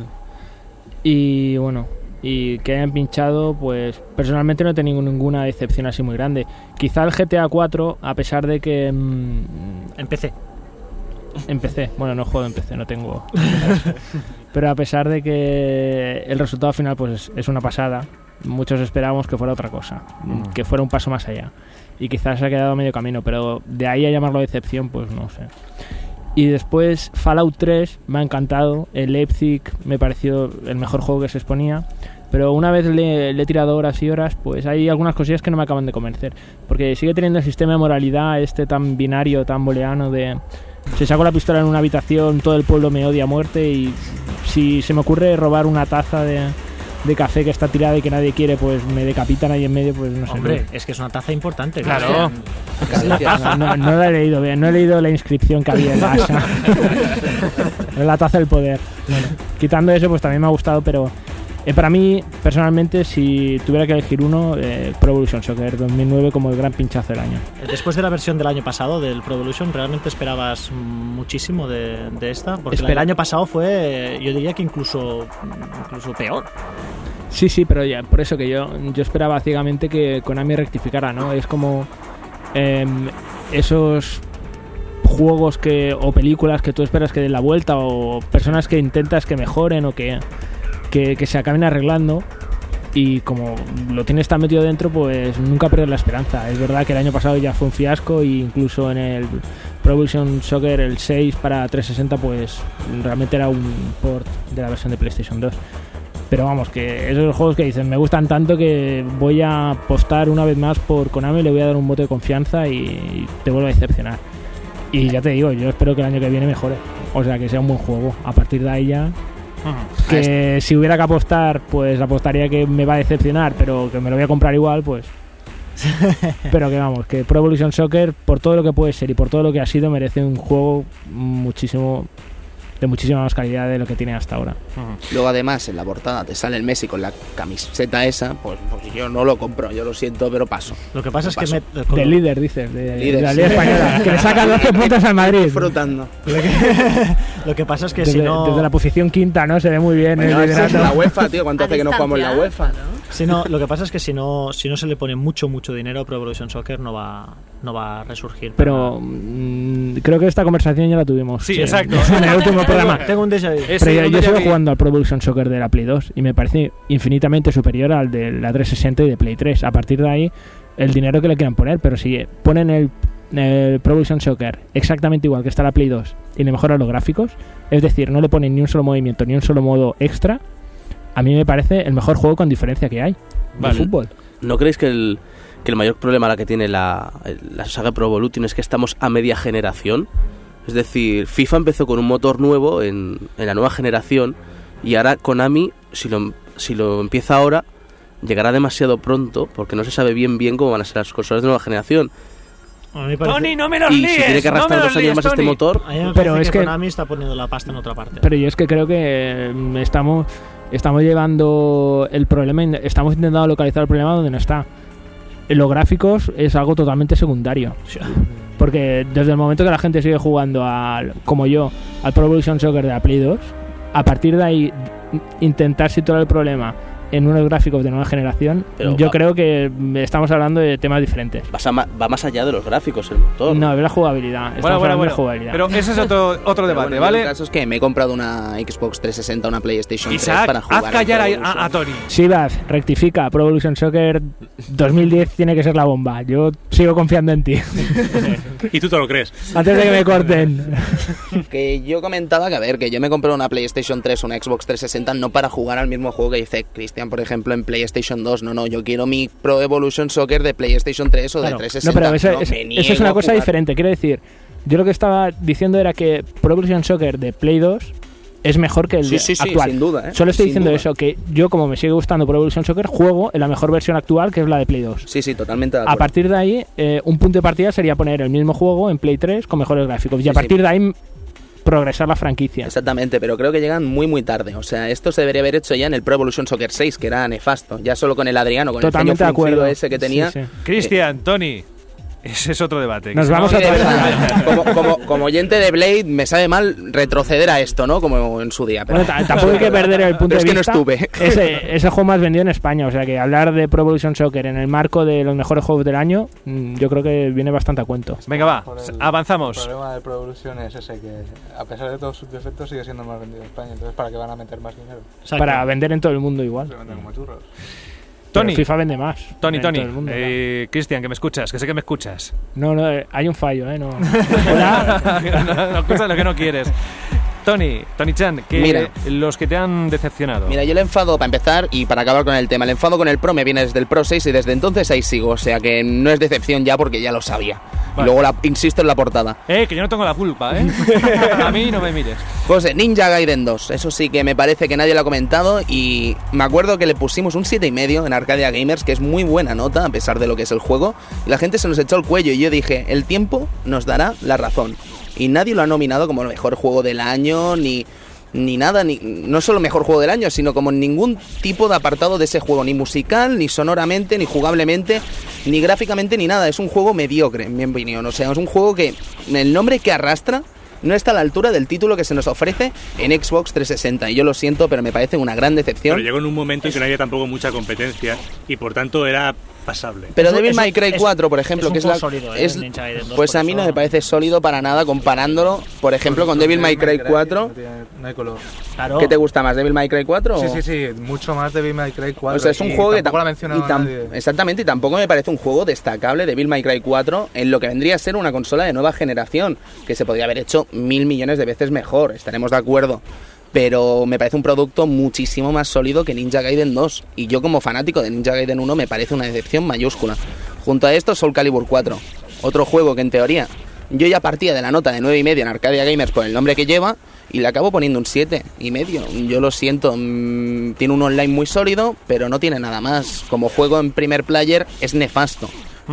Y bueno, y que hayan pinchado, pues personalmente no he tenido ninguna decepción así muy grande. Quizá el G T A cuatro, a pesar de que... Mmm, En P C. En P C, bueno, no juego en P C, no tengo... Pero a pesar de que el resultado final pues es, es una pasada, muchos esperábamos que fuera otra cosa, Mm. que fuera un paso más allá. Y quizás se ha quedado a medio camino, pero de ahí a llamarlo decepción, pues no sé. Y después Fallout tres me ha encantado, el Leipzig me pareció el mejor juego que se exponía, pero una vez le, le he tirado horas y horas, pues hay algunas cosillas que no me acaban de convencer, porque sigue teniendo el sistema de moralidad este tan binario, tan booleano de... Se saco la pistola en una habitación, todo el pueblo me odia a muerte y si se me ocurre robar una taza de, de café que está tirada y que nadie quiere, pues me decapitan ahí en medio, pues no sé. Hombre, no. es que es una taza importante. Claro. Es la taza. No, no la he leído bien, no he leído la inscripción que había en la asa. Es la taza del poder. Bueno, quitando eso, pues también me ha gustado, pero eh, para mí, personalmente, si tuviera que elegir uno, eh, Pro Evolution Soccer dos mil nueve como el gran pinchazo del año. Después de la versión del año pasado del Pro Evolution, ¿realmente esperabas muchísimo de, de esta? Porque Espera. el año pasado fue, yo diría que incluso, incluso peor. Sí, sí, pero ya, por eso que yo, yo esperaba ciegamente que Konami rectificara, ¿no? Es como eh, esos juegos que o películas que tú esperas que den la vuelta o personas que intentas que mejoren o que, que, que se acaben arreglando y como lo tienes tan metido dentro, pues nunca pierdes la esperanza. Es verdad que el año pasado ya fue un fiasco e incluso en el Pro Evolution Soccer el seis para trescientos sesenta pues realmente era un port de la versión de PlayStation dos. Pero vamos, que esos juegos que dicen me gustan tanto que voy a apostar una vez más por Konami, le voy a dar un voto de confianza y te vuelvo a decepcionar. Y ya te digo, yo espero que el año que viene mejore. O sea, que sea un buen juego. A partir de ahí ya... Que si hubiera que apostar, pues apostaría que me va a decepcionar, pero que me lo voy a comprar igual, pues... Pero que vamos, que Pro Evolution Soccer, por todo lo que puede ser y por todo lo que ha sido, merece un juego muchísimo... de muchísima más calidad de lo que tiene hasta ahora. Luego además en la portada te sale el Messi con la camiseta esa, pues, pues yo no lo compro, yo lo siento, pero paso. Lo que pasa es paso. que... Me, Del líder, dices, de, Líder, de la sí. Liga Española, que le saca doce puntos al Madrid. Disfrutando. Lo que, lo que pasa es que Desde, si no... desde la posición quinta, ¿no? Se ve muy bien Bueno, el esa es liderato. la UEFA, tío, ¿cuánto hace que no jugamos en la UEFA? Si no, lo que pasa es que si no, si no se le pone mucho, mucho dinero a Pro Evolution Soccer no va, no va a resurgir. Pero mm, creo que esta conversación ya la tuvimos. Sí, exacto. En el último programa. Tengo un déjà vu. Ese Pero yo, un yo déjà sigo vu. jugando al Pro Evolution Soccer de la Play dos y me parece infinitamente superior al de la trescientos sesenta y de Play tres. A partir de ahí, el dinero que le quieran poner, pero si ponen el, el Pro Evolution Soccer exactamente igual que está la Play dos y le mejoran los gráficos, es decir, no le ponen ni un solo movimiento ni un solo modo extra, a mí me parece el mejor juego con diferencia que hay de Vale. fútbol. ¿No creéis que el, que el mayor problema la que tiene la, la saga Pro Evolution es que estamos a media generación? Es decir, FIFA empezó con un motor nuevo en, en la nueva generación y ahora Konami, si lo, si lo empieza ahora, llegará demasiado pronto porque no se sabe bien bien cómo van a ser las consolas de nueva generación. A mí me parece- Tony, no me los Y líes. si tiene que no me arrastrar los dos años líes, más este Tony. motor, A mí me Pero parece es que que- Konami está poniendo la pasta en otra parte. Pero yo es que creo que mm, estamos estamos llevando el problema, in- estamos intentando localizar el problema donde no está. En los gráficos es algo totalmente secundario. Porque desde el momento que la gente sigue jugando al, como yo, al Pro Evolution Soccer de la Play dos, a partir de ahí intentar situar el problema en unos gráficos de nueva generación, Pero yo va- creo que estamos hablando de temas diferentes. Vas a ma- va más allá de los gráficos el motor. No, es la jugabilidad. Estamos Bueno, bueno, hablando bueno. de jugabilidad. Pero ese es otro, otro Pero debate, bueno, ¿vale? El caso es que me he comprado una Xbox trescientos sesenta, una PlayStation Isaac, tres para jugar. haz callar al a, Pro a, a Evolution. Tony. Sivas, rectifica. Pro Evolution Soccer dos mil diez tiene que ser la bomba. Yo sigo confiando en ti. Y tú te lo crees. Antes de que me corten. Que yo comentaba que, a ver, que yo me compré una PlayStation tres, una Xbox trescientos sesenta, no para jugar al mismo juego que dice Cristian, por ejemplo, en PlayStation dos. No, no, yo quiero mi Pro Evolution Soccer de PlayStation tres o Claro. de No, trescientos sesenta. pero eso, No, es, me eso niego es una a cosa jugar. diferente. Quiero decir, yo lo que estaba diciendo era que Pro Evolution Soccer de Play dos es mejor que el Sí, de sí, sí, actual. sin duda, ¿eh? Solo estoy Sin diciendo duda. eso, que yo, como me sigue gustando Pro Evolution Soccer, juego en la mejor versión actual, que es la de Play dos. Sí, sí, totalmente de A acuerdo. partir de ahí, eh, un punto de partida sería poner el mismo juego en Play tres con mejores gráficos. Y Sí, a partir sí. de ahí, progresar la franquicia. Exactamente, pero creo que llegan muy muy tarde. O sea, esto se debería haber hecho ya en el Pro Evolution Soccer seis, que era nefasto. Ya solo con el Adriano, con Totalmente de el ceño fruncido acuerdo. ese que tenía. Sí, sí. Cristian, Tony. Ese es otro debate. Nos Que vamos si no- a De verdad, como, como, como oyente de Blade, me sabe mal retroceder a esto, ¿no? Como en su día. Pero, Bueno, t- tampoco hay que perder el punto Pero es de que no vista. estuve. Ese, ese juego más vendido en España, o sea que hablar de Pro Evolution Soccer en el marco de los mejores juegos del año, mm, yo creo que viene bastante a cuento. Venga, va, Por el- avanzamos. El problema del Pro Evolution es ese, que a pesar de todos sus defectos sigue siendo más vendido en España. Entonces, ¿para qué van a meter más dinero? Para vender en todo el mundo igual. Se venden como churros. Tony. Pero FIFA vende más. Tony, en Tony. todo el mundo, Eh, Cristian, que me escuchas, que sé que me escuchas. No, no, eh, hay un fallo, ¿eh? No. Hola. no, no escuchas lo que no quieres. Tony, Tony Chan, que Mira. los que te han decepcionado. Mira, yo el enfado, para empezar, y para acabar con el tema, el enfado con el Pro me viene desde el Pro seis y desde entonces ahí sigo. O sea que no es decepción ya porque ya lo sabía. Y Vale. luego, la, insisto en la portada. Eh, que yo no tengo la culpa, ¿eh? A mí no me mires. José, Ninja Gaiden dos, eso sí que me parece que nadie lo ha comentado y me acuerdo que le pusimos un siete y medio en Arcadia Gamers, que es muy buena nota a pesar de lo que es el juego, y la gente se nos echó al cuello y yo dije, el tiempo nos dará la razón. Y nadie lo ha nominado como el mejor juego del año, ni, ni nada, ni, no solo mejor juego del año, sino como ningún tipo de apartado de ese juego, ni musical, ni sonoramente, ni jugablemente, ni gráficamente, ni nada. Es un juego mediocre, en mi opinión. O sea, es un juego que el nombre que arrastra no está a la altura del título que se nos ofrece en Xbox trescientos sesenta. Y yo lo siento, pero me parece una gran decepción. Pero llegó en un momento en que no había tampoco mucha competencia y por tanto era pasable. Pero Eso- Devil eso- May Cry es- cuatro, por ejemplo, es un que es juego la sólido, ¿eh? es- Ninja Gaiden dos, pues por a mí no eso- me parece sólido para nada comparándolo, por ejemplo, con Devil May Cry cuatro. No, tiene- no hay color. Claro. ¿Qué te gusta más, Devil May Cry cuatro? Sí, o- sí, sí, mucho más de Devil May Cry cuatro. O sea, es un y juego que tampoco tam- lo ha mencionado y tam- nadie. Exactamente, y tampoco me parece un juego destacable de Devil May Cry cuatro en lo que vendría a ser una consola de nueva generación, que se podría haber hecho mil millones de veces mejor, estaremos de acuerdo. Pero me parece un producto muchísimo más sólido que Ninja Gaiden dos. Y yo como fanático de Ninja Gaiden uno me parece una decepción mayúscula. Junto a esto, Soul Calibur cuatro. Otro juego que en teoría yo ya partía de la nota de nueve y medio en Arcadia Gamers por el nombre que lleva y le acabo poniendo un siete y medio. Yo lo siento, mm, tiene un online muy sólido, pero no tiene nada más. Como juego en primer player es nefasto.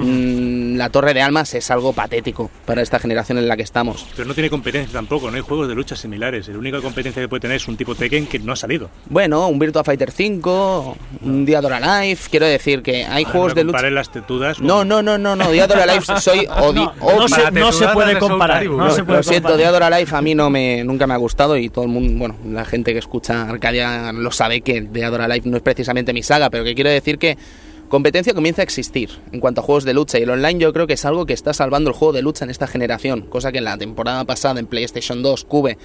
Mm, la Torre de Almas es algo patético para esta generación en la que estamos. Pero no tiene competencia tampoco, no hay juegos de lucha similares. La única competencia que puede tener es un tipo Tekken que no ha salido. Bueno, un Virtua Fighter cinco, un Dead or Alive, quiero decir que hay Ahora, juegos no de lucha... compares las tetudas con- No, no, no, no, no, Dead or Alive soy odi... No, odi- no se, no se puede comparar. No se puede Lo siento, comparar. Dead or Alive a mí no me, nunca me ha gustado y todo el mundo, bueno, la gente que escucha Arcadia lo sabe que Dead or Alive no es precisamente mi saga, pero que quiero decir que competencia comienza a existir en cuanto a juegos de lucha y el online yo creo que es algo que está salvando el juego de lucha en esta generación, cosa que en la temporada pasada en PlayStation dos, Cube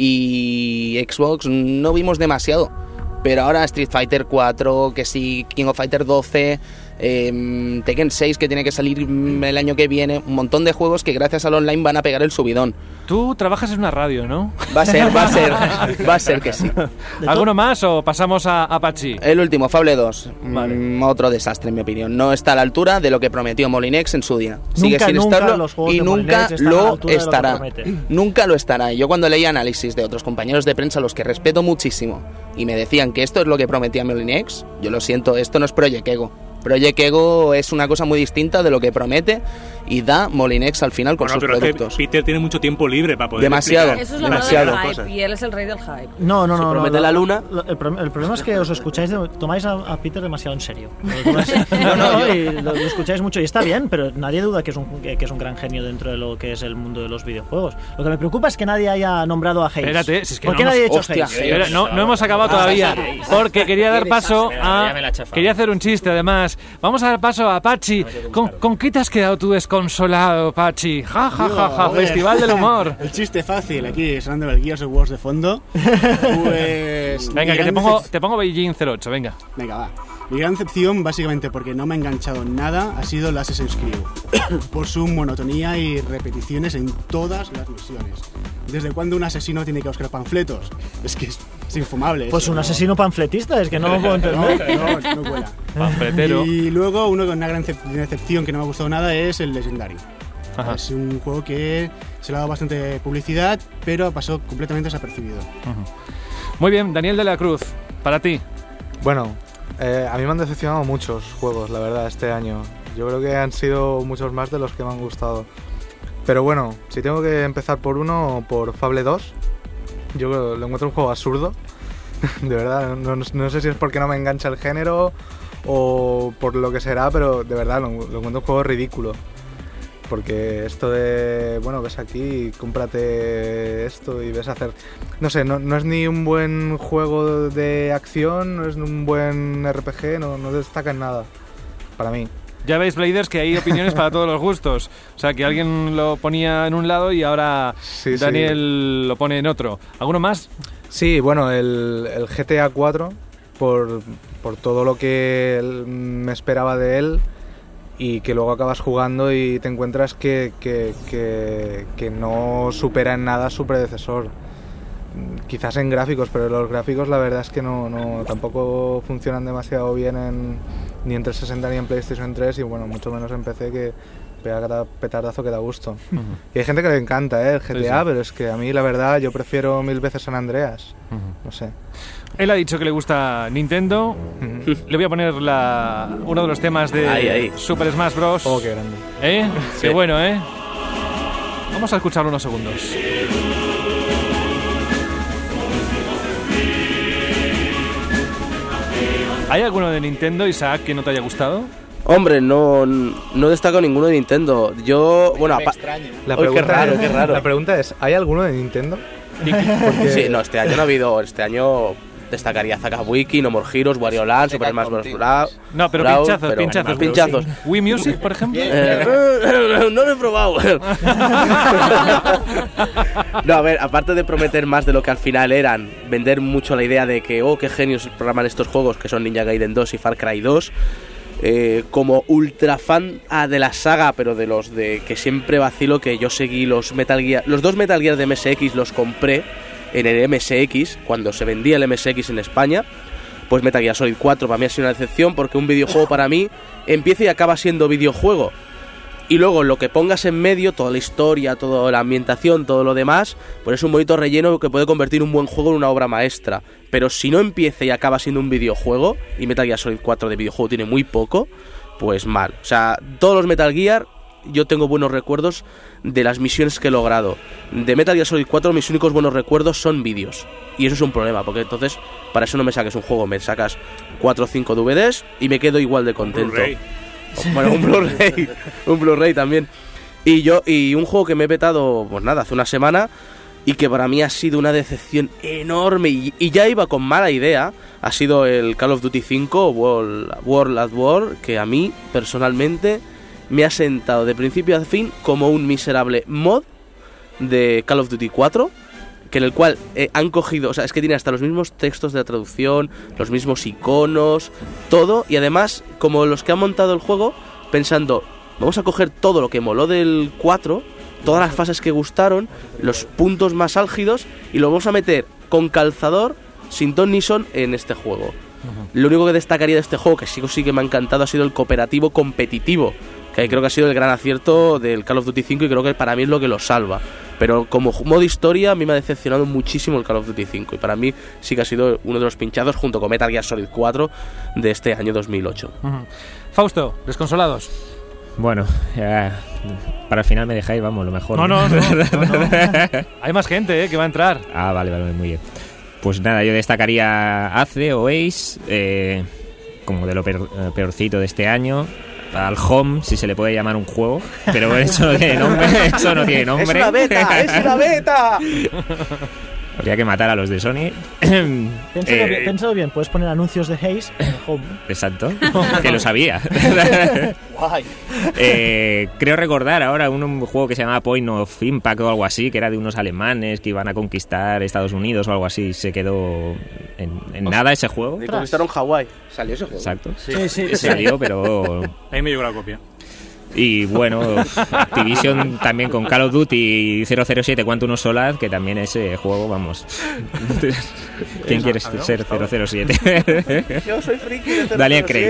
y Xbox no vimos demasiado. Pero ahora Street Fighter cuatro, que sí, King of Fighter doce, eh, Tekken seis que tiene que salir mm, el año que viene, un montón de juegos que gracias al online van a pegar el subidón. Tú trabajas en una radio, ¿no? Va a ser, va a ser, va a ser que sí. ¿Alguno más o pasamos a Apache? El último, Fable dos, Vale. mm, otro desastre en mi opinión. No está a la altura de lo que prometió Molinex en su día. Sigue Nunca, sin nunca estarlo los juegos y de nunca Molinex están a la lo altura de lo que estará. promete. Nunca lo estará. Y yo cuando leía análisis de otros compañeros de prensa, a los que respeto muchísimo, y me decían que esto es lo que prometía Molinex, yo lo siento, esto no es Project Ego. Project Ego es una cosa muy distinta de lo que promete y da Molinex al final con bueno, sus pero productos. Es que Peter tiene mucho tiempo libre para poder Demasiado. explicar. Eso es lo Demasiado. malo del hype, y él es el rey del hype. No, no, Se no. promete no, la lo- luna. lo- el, pro- el problema es que os escucháis, de- tomáis a, a Peter demasiado en serio. Lo tomáis- no, no, y lo, lo escucháis mucho y está bien, pero nadie duda que es, un, que, que es un gran genio dentro de lo que es el mundo de los videojuegos. Lo que me preocupa es que nadie haya nombrado a Hayes. Espérate, si es que ¿Por no qué hemos- nadie ha hecho Hostia, Hayes? espera, no, no hemos acabado todavía, porque quería dar paso a... Quería hacer un chiste, además. Vamos a dar paso a Pachi. ¿Con, ¿con qué te has quedado tú desconsolado, Pachi? Ja, ja, ja, ja, Joder. Festival del Humor. El chiste fácil, aquí sonando el Gears of War de fondo. Pues. Venga, mi que te gran pongo, decep- te pongo Beijing cero ocho, venga. Venga, va. Mi gran decepción, básicamente porque no me ha enganchado en nada, ha sido el Assassin's Creed. Por su monotonía y repeticiones en todas las misiones. ¿Desde cuándo un asesino tiene que buscar panfletos? Es que es, es infumable. Pues eso, un ¿no? asesino panfletista, es que no lo puedo entender. No, no, no cuela. Panfletero. Y luego, uno con una gran cep- decepción que no me ha gustado nada es el Legendary. Ajá. Es un juego que se le ha dado bastante publicidad, pero pasó completamente desapercibido. Muy bien, Daniel de la Cruz, para ti. Bueno, eh, a mí me han decepcionado muchos juegos, la verdad, este año. Yo creo que han sido muchos más de los que me han gustado. Pero bueno, si tengo que empezar por uno, por Fable dos, yo creo que lo encuentro un juego absurdo. De verdad, no, no- no sé si es porque no me engancha el género o por lo que será, pero de verdad lo, lo encuentro un juego ridículo. Porque esto de, bueno, ves aquí, cómprate esto y ves a hacer... No sé, no, no es ni un buen juego de acción, no es un buen R P G, no, no destaca en nada, para mí. Ya veis, Bladers, que hay opiniones para todos los gustos. O sea, que alguien lo ponía en un lado y ahora Sí, Daniel lo pone en otro. ¿Alguno más? Sí, bueno, el, el G T A cuatro, por, por todo lo que él- me esperaba de él y que luego acabas jugando y te encuentras que, que, que, que no supera en nada a su predecesor. Quizás en gráficos, pero los gráficos la verdad es que no, no tampoco funcionan demasiado bien en, ni en trescientos sesenta ni en PlayStation tres y bueno, mucho menos en P C, que pega cada petardazo que da gusto. Ujú. Y hay gente que le encanta, ¿eh? El G T A, Sí, sí. pero es que a mí la verdad yo prefiero mil veces San Andreas. No sé. Él ha dicho que le gusta Nintendo. Le voy a poner la, uno de los temas de Ahí, ahí. Super Smash Bros. Oh, qué grande. ¿Eh? Sí. Qué bueno, ¿eh? Vamos a escucharlo unos segundos. ¿Hay alguno de Nintendo, Isaac, que no te haya gustado? Hombre, no, no destaco ninguno de Nintendo. Yo, bueno, apa- La Uy, pregunta, qué raro, qué raro. La pregunta es, ¿hay alguno de Nintendo? Porque- Sí, no, este año no ha habido. Este año destacaría Zakawiki, No More Heroes, Wario Land, Super Smash Bros. Bra- No, pero Brawl, pinchazos, pero- pinchazos. pinchazos. Wii Music, por ejemplo. Eh, no lo he probado. No, a ver, aparte de prometer más de lo que al final eran, vender mucho la idea de que, oh, qué genios programan estos juegos, que son Ninja Gaiden dos y Far Cry dos, eh, como ultra fan ah, de la saga, pero de los de que siempre vacilo, que yo seguí los Metal Gear, los dos Metal Gear de M S X los compré en el M S X, cuando se vendía el M S X en España. Pues Metal Gear Solid cuatro para mí ha sido una decepción, porque un videojuego para mí empieza y acaba siendo videojuego. Y luego lo que pongas en medio, toda la historia, toda la ambientación, todo lo demás, pues es un bonito relleno que puede convertir un buen juego en una obra maestra. Pero si no empieza y acaba siendo un videojuego, y Metal Gear Solid cuatro de videojuego tiene muy poco, pues mal. O sea, todos los Metal Gear, yo tengo buenos recuerdos de las misiones que he logrado. De Metal Gear Solid cuatro mis únicos buenos recuerdos son vídeos. Y eso es un problema, porque entonces para eso no me saques un juego, me sacas cuatro o cinco D V Ds y me quedo igual de contento. Blu-ray. Bueno, un Blu-ray, un Blu-ray también. Y yo y un juego que me he petado, pues nada, hace una semana y que para mí ha sido una decepción enorme y, y ya iba con mala idea, ha sido el Call of Duty cinco World, World at War, que a mí personalmente me ha sentado de principio a fin como un miserable mod de Call of Duty cuatro, que en el cual eh, han cogido, o sea, es que tiene hasta los mismos textos de la traducción, los mismos iconos, todo, y además, como los que han montado el juego, pensando, vamos a coger todo lo que moló del cuatro, todas las fases que gustaron, los puntos más álgidos, y lo vamos a meter con calzador, sin ton ni son, en este juego. Lo único que destacaría de este juego, que sí, sí que me ha encantado, ha sido el cooperativo competitivo, que creo que ha sido el gran acierto del Call of Duty cinco y creo que para mí es lo que lo salva. Pero como modo historia a mí me ha decepcionado muchísimo el Call of Duty cinco y para mí sí que ha sido uno de los pinchazos junto con Metal Gear Solid cuatro de este año dos mil ocho. Uh-huh. Fausto, desconsolados. Bueno, ya, para el final me dejáis, vamos, lo mejor. No, no, no, no, no. Hay más gente eh, que va a entrar. Ah, vale, vale, muy bien. Pues nada, yo destacaría A C E o Ace, eh, como de lo peor, peorcito de este año. Al Home, si se le puede llamar un juego, pero eso no tiene nombre. Eso no tiene nombre. ¡Es una beta! ¡Es una beta! Habría que matar a los de Sony. Pénsalo, eh, bien, pénsalo bien, puedes poner anuncios de Haze en el Home. Exacto, que lo sabía. eh, creo recordar ahora un, un juego que se llamaba Point of Impact o algo así, que era de unos alemanes que iban a conquistar Estados Unidos o algo así. Se quedó en, en nada ese juego. Y conquistaron Hawái. ¿Salió ese juego? Exacto. Sí, sí, sí. sí. Salió, pero... Ahí me llegó la copia. Y bueno, Activision también con Call of Duty cero cero siete Quantum of Solace, que también ese juego, vamos. ¿Quién quiere ser cero cero siete? Yo soy friki de Daniel Craig.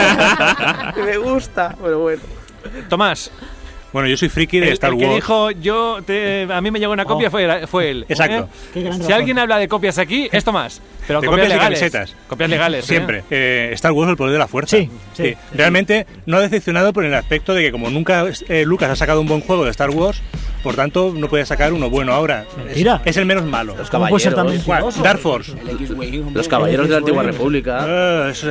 Me gusta, pero bueno. Tomás. Bueno, yo soy friki de el, Star el Wars. que dijo, yo te, a mí me llegó una copia, oh. fue, fue él. Exacto. ¿eh? Si alguien habla de copias aquí, es Tomás. Pero de copias, copias legales. y camisetas. Copias legales. Siempre. ¿eh? Eh, Star Wars, el poder de la fuerza. Sí, sí, sí. sí. Realmente no ha decepcionado por el aspecto de que como nunca eh, Lucas ha sacado un buen juego de Star Wars, por tanto no podía sacar uno bueno ahora. Mentira. Es, es el menos malo. Los ¿Cómo puede ser tan caballeros. mentiroso? Dark Force. Los caballeros de la antigua república. Uh, es,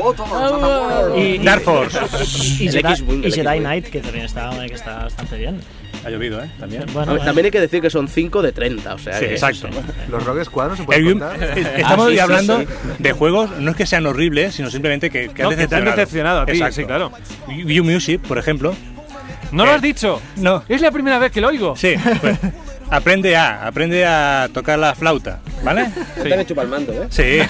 uh, Y, Dark Force. Y El Jedi, X-Wing, y el Jedi X-Wing. Knight, que también está, que está bastante bien. Ha llovido, ¿eh? También. Bueno, A ver, también hay que decir que son cinco de treinta, o sea. Sí, que- exacto. Los Rogue Squadron se pueden El- contar. Estamos Ah, sí, sí, hablando sí. de juegos, no es que sean horribles, sino simplemente que, que No, han que te han decepcionado a ti, Exacto. sí, claro. U Music, por ejemplo. ¿No Eh, lo has dicho? No. Es la primera vez que lo oigo. Sí, pues, aprende a, aprende a tocar la flauta, ¿vale? Te han hecho pa'l mando, ¿eh? Sí.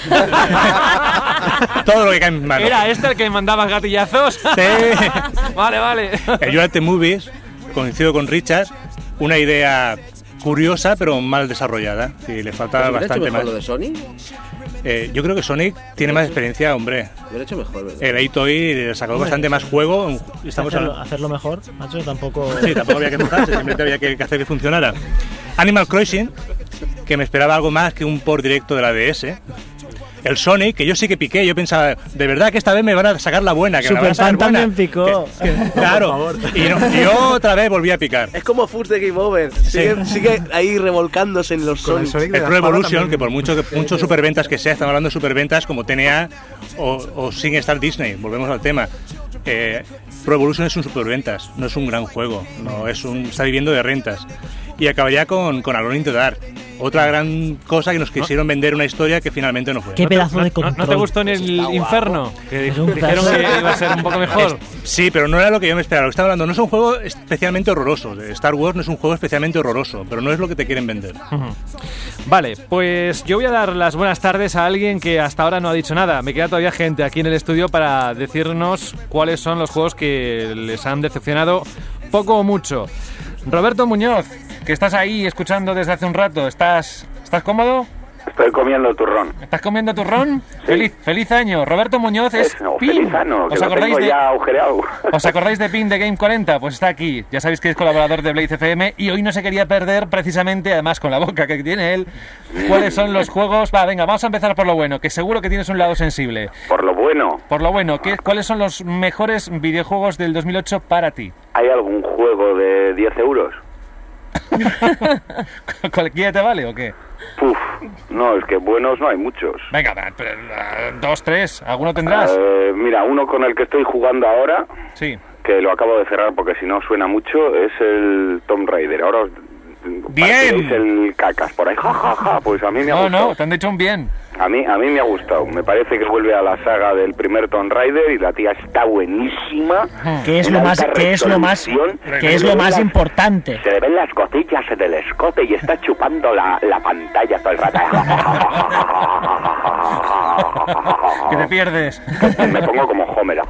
Todo lo que cae en mis manos. ¿Era este el que mandaba gatillazos? Sí. Vale, vale. El United Movies, coincido con Richard, una idea curiosa pero mal desarrollada. Sí, le falta ¿Hubiera hecho bastante mejor más. lo de Sony? Eh, yo creo que Sonic tiene más experiencia, hombre. Hubiera hecho mejor, ¿verdad? El A-Toy le sacó Hombre, bastante más juego. Estamos hacerlo, hablando- hacerlo mejor, macho, tampoco... Sí, tampoco había que mojarse, simplemente había que, que hacer que funcionara. Animal Crossing, que me esperaba algo más que un port directo de la D S. El Sonic, que yo sí que piqué, yo pensaba, de verdad que esta vez me van a sacar la buena, que me la van a sacar Superfan buena. también picó. Que- claro, y, no- y otra vez volví a picar. Es como Foods de Game Over. Sigue, sigue ahí revolcándose en los Con el Sonic. Sonic de El la Pro espada Evolution, también. que por mucho que muchos superventas que sea, estamos hablando de superventas como T N A o, o SingStar Disney, volvemos al tema. Eh, Pro Evolution es un superventas, no es un gran juego, no es un está viviendo de rentas. Y acabaría con, con Alone in the Dark, otra gran cosa que nos quisieron vender una historia que finalmente no fue. Qué pedazo de ¿No, control. no te gustó ni el Inferno? Que Es un dijeron pedazo. que iba a ser un poco mejor. Es- sí, pero no era lo que yo me esperaba. Lo que estaba hablando no es un juego especialmente horroroso. Star Wars no es un juego especialmente horroroso, pero no es lo que te quieren vender. Ujú. Vale, pues yo voy a dar las buenas tardes a alguien que hasta ahora no ha dicho nada. Me queda todavía gente aquí en el estudio para decirnos cuáles son los juegos que les han decepcionado poco o mucho. Roberto Muñoz, que estás ahí escuchando desde hace un rato, ¿estás, ¿estás cómodo? Estoy comiendo turrón. ¿Estás comiendo turrón? Feliz, feliz año. Roberto Muñoz es No, Pin. feliz año, que ¿Os lo acordáis tengo de, ya agujereado. ¿Os acordáis de Pin de Game cuarenta? Pues está aquí. Ya sabéis que es colaborador de Blaze F M y hoy no se quería perder precisamente, además con la boca que tiene él, cuáles son los juegos... Va, venga, vamos a empezar por lo bueno, que seguro que tienes un lado sensible. Por lo bueno, Por lo bueno, ¿qué, ¿cuáles son los mejores videojuegos del dos mil ocho para ti? ¿hay algún juego de diez euros? ¿Cualquiera te vale o qué? Puf, no, es que buenos no hay muchos. Venga, va, pero, uh, dos, tres, ¿alguno tendrás? Eh, mira, uno con el que estoy jugando ahora, Sí. que lo acabo de cerrar porque si no suena mucho, es el Tomb Raider. Ahora os... ¡Bien! Es el cacas por ahí, ja, ja, ja, pues a mí me ha No, gustado. no, te han dicho un bien. A mí, a mí me ha gustado. Me parece que vuelve a la saga del primer Tomb Raider y la tía está buenísima. Que es En lo más, alta que es lo más, resolución. que es Se lo le más ven las- importante. Se le ven las gotillas en el escote y está chupando la, la pantalla todo el rato. Que te pierdes. Me pongo como Homer.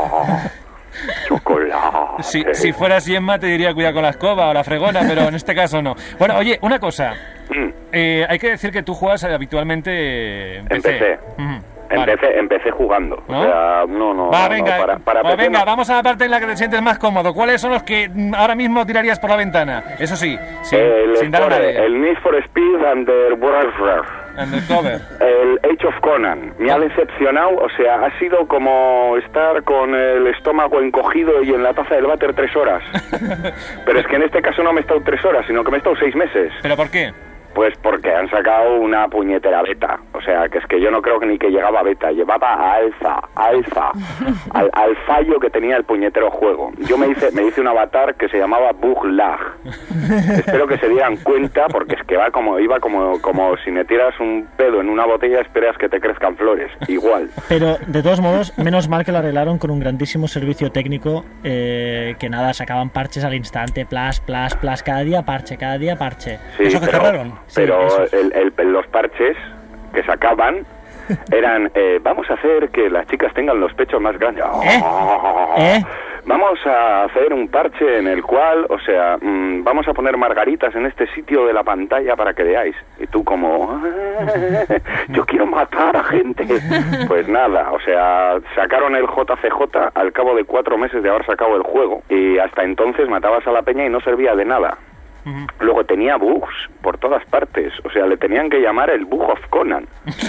Chocolate. Si, si fueras Gemma te diría cuidado con la escoba o la fregona, pero en este caso no. Bueno, oye, una cosa. Eh, hay que decir que tú juegas habitualmente en P C. En P C. Ujú. Empecé, empecé jugando. ¿No? O sea, no, no. Va, no, venga, no, para, para pues P C venga, no. vamos a la parte en la que te sientes más cómodo. ¿Cuáles son los que mm, ahora mismo tirarías por la ventana? Eso sí, sin, el, sin dar Sport- una idea. el Need for Speed Underwater. Undercover. El Age of Conan. Me ha decepcionado. O sea, ha sido como estar con el estómago encogido y en la taza del váter tres horas. Pero es que en este caso no me he estado tres horas, sino que me he estado seis meses. ¿Pero por qué? Pues porque han sacado una puñetera beta. O sea, que es que yo no creo que ni que llegaba a beta. Llevaba a alfa, alfa, al, al fallo que tenía el puñetero juego. Yo me hice, me hice un avatar que se llamaba Bug Lag. Espero que se dieran cuenta, porque es que va como iba como, como si metieras un pedo en una botella, esperas que te crezcan flores. Igual. Pero, de todos modos, menos mal que lo arreglaron con un grandísimo servicio técnico, eh, que nada, sacaban parches al instante, plas, plas, plas, cada día parche, cada día parche. Sí, ¿Eso que pero, cerraron? Pero Sí, eso. el, el- los parches que sacaban eran, eh, vamos a hacer que las chicas tengan los pechos más grandes. ¿Eh? Vamos a hacer un parche en el cual, o sea, mm, vamos a poner margaritas en este sitio de la pantalla para que veáis. Y tú como, yo quiero matar a gente. Pues nada, o sea, sacaron el J C J al cabo de cuatro meses de haber sacado el juego. Y hasta entonces matabas a la peña y no servía de nada. Luego tenía bugs por todas partes, o sea, le tenían que llamar el Bug of Conan.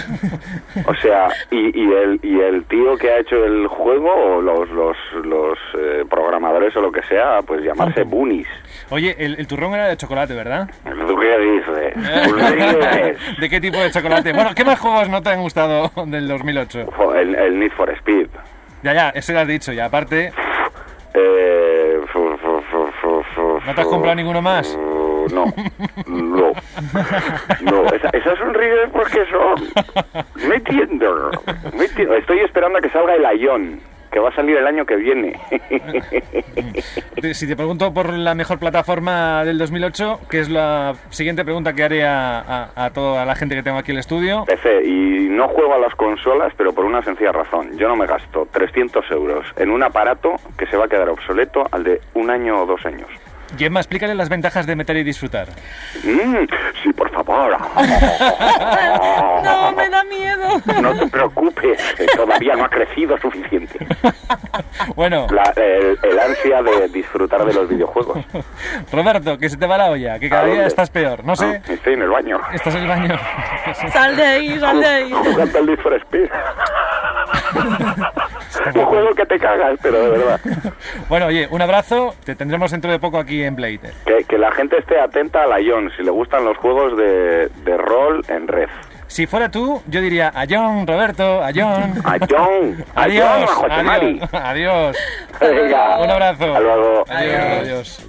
O sea, y, y el y el tío que ha hecho el juego, o los los, los eh, programadores o lo que sea, pues llamarse Bunis. Oye, el, el turrón era de chocolate, ¿verdad? ¿Tú qué dices? ¿Tú qué dices? ¿De qué tipo de chocolate? Bueno, ¿qué más juegos no te han gustado del dos mil ocho? Jo, El, el Need for Speed. Ya, ya, eso lo has dicho, y aparte, Eh, fu- fu- fu- fu- fu- ¿no te has comprado ninguno más? No, no, no, esa, esas sonrisas porque son, no entiendo, no entiendo. Estoy esperando a que salga el Ion, que va a salir el año que viene. Te- Si te pregunto por la mejor plataforma del dos mil ocho, que es la siguiente pregunta que haré a, a, a toda la gente que tengo aquí en el estudio. P C, y no juego a las consolas, pero por una sencilla razón. Yo no me gasto trescientos euros en un aparato que se va a quedar obsoleto al de un año o dos años. Gemma, explícale las ventajas de meter y disfrutar. Mm, sí, por favor. No, me da miedo. No te preocupes, que todavía no ha crecido suficiente. Bueno. La- el, el ansia de disfrutar de los videojuegos. Roberto, que se te va la olla, que cada ¿A día dónde? estás peor. No sé. Ah, estoy en el baño. ¿Estás en el baño? Sal de ahí, sal de ahí. Jugando al Need for Speed. Un juego que te cagas, pero de verdad. Bueno, oye, un abrazo. Te tendremos dentro de poco aquí en Blader. Que, que la gente esté atenta a la Ion, si le gustan los juegos de, de rol en red. Si fuera tú, yo diría a John, Roberto, a John. A John. A Adiós. John, a José Mari. Adiós. Adiós. Venga. Un abrazo. Hasta luego. Adiós. Adiós.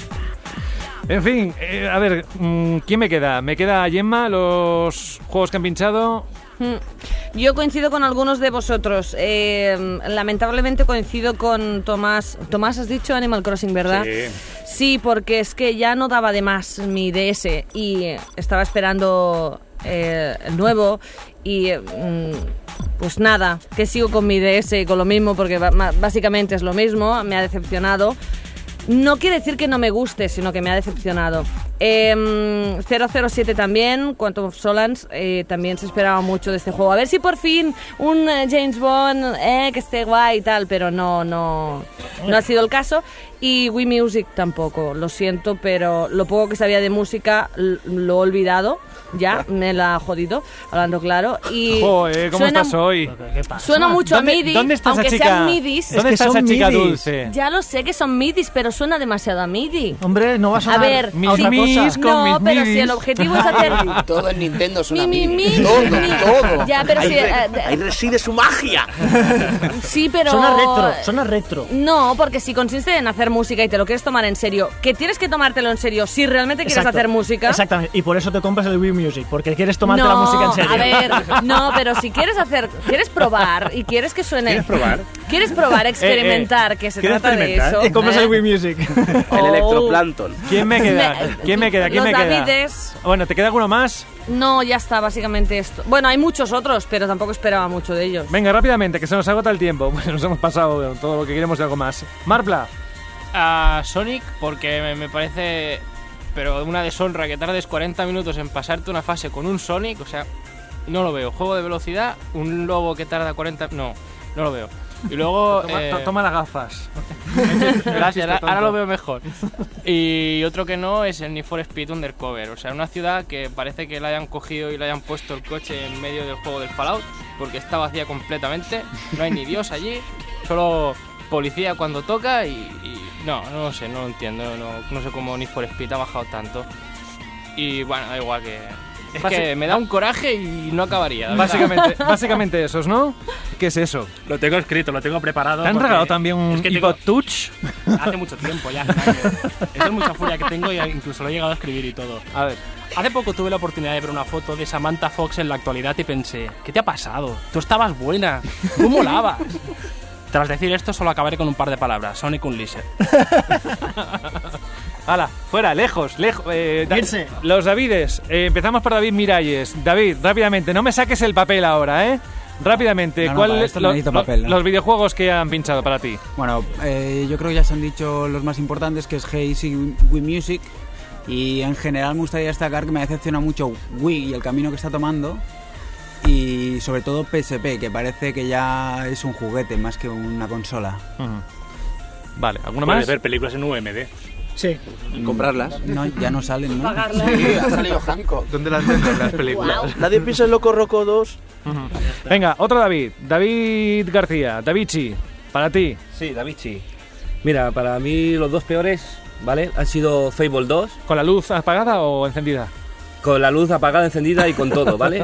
En fin, eh, a ver, mm, ¿quién me queda? ¿Me queda Gemma, los juegos que han pinchado? Mm. Yo coincido con algunos de vosotros. Eh, lamentablemente coincido con Tomás. Tomás, has dicho Animal Crossing, ¿verdad? Sí. Sí, porque es que ya no daba de más mi D S y estaba esperando eh, el nuevo y mm, pues nada, que sigo con mi D S con lo mismo porque ba- ma- básicamente es lo mismo, me ha decepcionado. No quiere decir que no me guste, sino que me ha decepcionado. Eh, cero cero siete también, Quantum of Solace, eh, también se esperaba mucho de este juego. A ver si por fin un eh, James Bond eh, que esté guay y tal, pero no, no, no ha sido el caso. Y Wii Music tampoco, lo siento, pero lo poco que sabía de música l- lo he olvidado. Ya, me la ha jodido, hablando claro. Y Joder, ¿cómo suena, estás hoy? Suena mucho a ¿Dónde- MIDI, ¿Dónde está esa aunque chica? sean MIDIs. ¿Dónde está esa chica dulce? Ya lo sé que son midis, pero suena demasiado a MIDI. Hombre, no va a A sonar ver, a otra mis cosa. con no, mis pero midis. si el objetivo es hacer... Todo en Nintendo es una Mi, mi, mini. mi, Todo, mi. todo. Ya, pero ahí, si, re- eh, de- ahí reside su magia. Sí, pero... Suena retro, suena retro. No, porque si consiste en hacer música y te lo quieres tomar en serio, que tienes que tomártelo en serio si realmente quieres Exacto, hacer música... Exactamente, y por eso te compras el Wii Music, porque quieres tomarte no, la música en serio. a ver, no, pero si quieres hacer, quieres probar y quieres que suene... ¿Quieres probar? Quieres probar, experimentar, que se ¿quieres trata de experimentar? eso. Y compras ¿eh? el Wii Music. El Oh. electroplancton. ¿Quién me queda? Me- ¿Quién me queda? ¿Quién Los me queda? Davides. Bueno, ¿te queda alguno más? No, ya está, básicamente esto. Bueno, hay muchos otros, pero tampoco esperaba mucho de ellos. Venga, rápidamente, que se nos agota el tiempo. Bueno, nos hemos pasado todo lo que queremos y algo más. Marpla. A Sonic, porque me, me parece, pero una deshonra que tardes cuarenta minutos en pasarte una fase con un Sonic, o sea, no lo veo. Juego de velocidad, un lobo que tarda cuarenta... No, no lo veo. Y luego... Toma, eh, toma las gafas. Gracias, ahora, ahora lo veo mejor. Y otro que no es el Need for Speed Undercover. O sea, una ciudad que parece que la hayan cogido y le hayan puesto el coche en medio del juego del Fallout, porque está vacía completamente, no hay ni Dios allí, solo policía cuando toca y... y no, no lo sé, no lo entiendo, no, no sé cómo Need for Speed ha bajado tanto. Y bueno, da igual que... Es Basi- que me da un coraje y no acabaría. la verdad. Básicamente, básicamente esos, ¿no? ¿Qué es eso? Lo tengo escrito, lo tengo preparado. ¿Te han porque regalado también un es que iPod tengo- Touch? Hace mucho tiempo ya. hace años. Eso es mucha furia que tengo y incluso lo he llegado a escribir y todo. A ver. Hace poco tuve la oportunidad de ver una foto de Samantha Fox en la actualidad y pensé, ¿qué te ha pasado? Tú estabas buena, tú molabas. Tras decir esto solo acabaré con un par de palabras, Sonic Unleashed. ¡Hala! Fuera, lejos, lejos. Eh, da- Irse. los Davides. Eh, empezamos por David Miralles. David, rápidamente, no me saques el papel ahora, ¿eh? Rápidamente, No, no, ¿cuál para esto no necesito papel, ¿no? los videojuegos que han pinchado para ti? Bueno, eh, yo creo que ya se han dicho los más importantes, que es Haze y Wii Music. Y en general me gustaría destacar que me decepciona mucho Wii y el camino que está tomando. Y sobre todo P S P, que parece que ya es un juguete más que una consola. Vale, ¿alguna Puedes más? ver películas en U M D. Sí. Comprarlas. No, ya no salen, ¿no? Pagarlas. Sí, ha salido Hancock. ¿Dónde las venden las películas? Nadie piensa en Loco Roco dos. Venga, otro David. David García. Davichi, para ti. Sí, Davichi. Mira, para mí los dos peores, ¿vale? Han sido Fable dos. ¿Con la luz apagada o encendida? Con la luz apagada, encendida y con todo, ¿vale?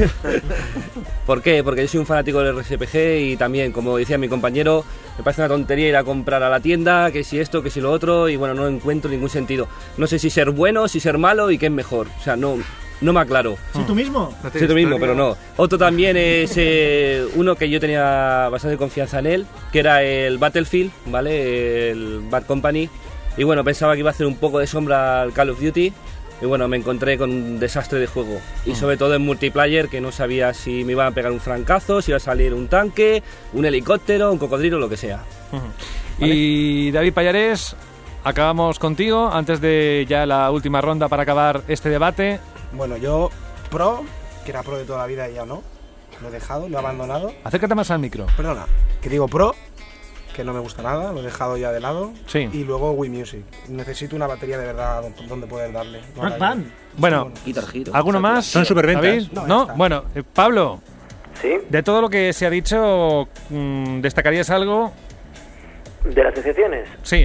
¿Por qué? Porque yo soy un fanático del R S P G y también, como decía mi compañero, me parece una tontería ir a comprar a la tienda, que si esto, que si lo otro, y bueno, no encuentro ningún sentido. No sé si ser bueno, si ser malo y qué es mejor. O sea, no, no me aclaro. ¿Sí, tú mismo? Sí, tú mismo, pero no. Otro también es eh, uno que yo tenía bastante confianza en él, que era el Battlefield, ¿vale? El Bad Company. Y bueno, pensaba que iba a hacer un poco de sombra al Call of Duty. Y bueno, me encontré con un desastre de juego. Y sobre todo en multiplayer, que no sabía si me iban a pegar un francazo, si iba a salir un tanque, un helicóptero, un cocodrilo, lo que sea. ¿Vale? Y David Pallares, acabamos contigo antes de ya la última ronda para acabar este debate. Bueno, yo pro, que era pro de toda la vida y ya no. Lo he dejado, lo he abandonado. Acércate más al micro. Perdona, que digo pro, que no me gusta nada, lo he dejado ya de lado. Sí. Y luego Wii Music. Necesito una batería de verdad donde poder darle. No Rock hay- Band. Bueno, Guitar Hero. ¿alguno más? Son superventas. David? No, ¿No? ya está. Bueno, eh, Pablo, ¿Sí? de todo lo que se ha dicho, mm, ¿destacarías algo? ¿De las excepciones? Sí.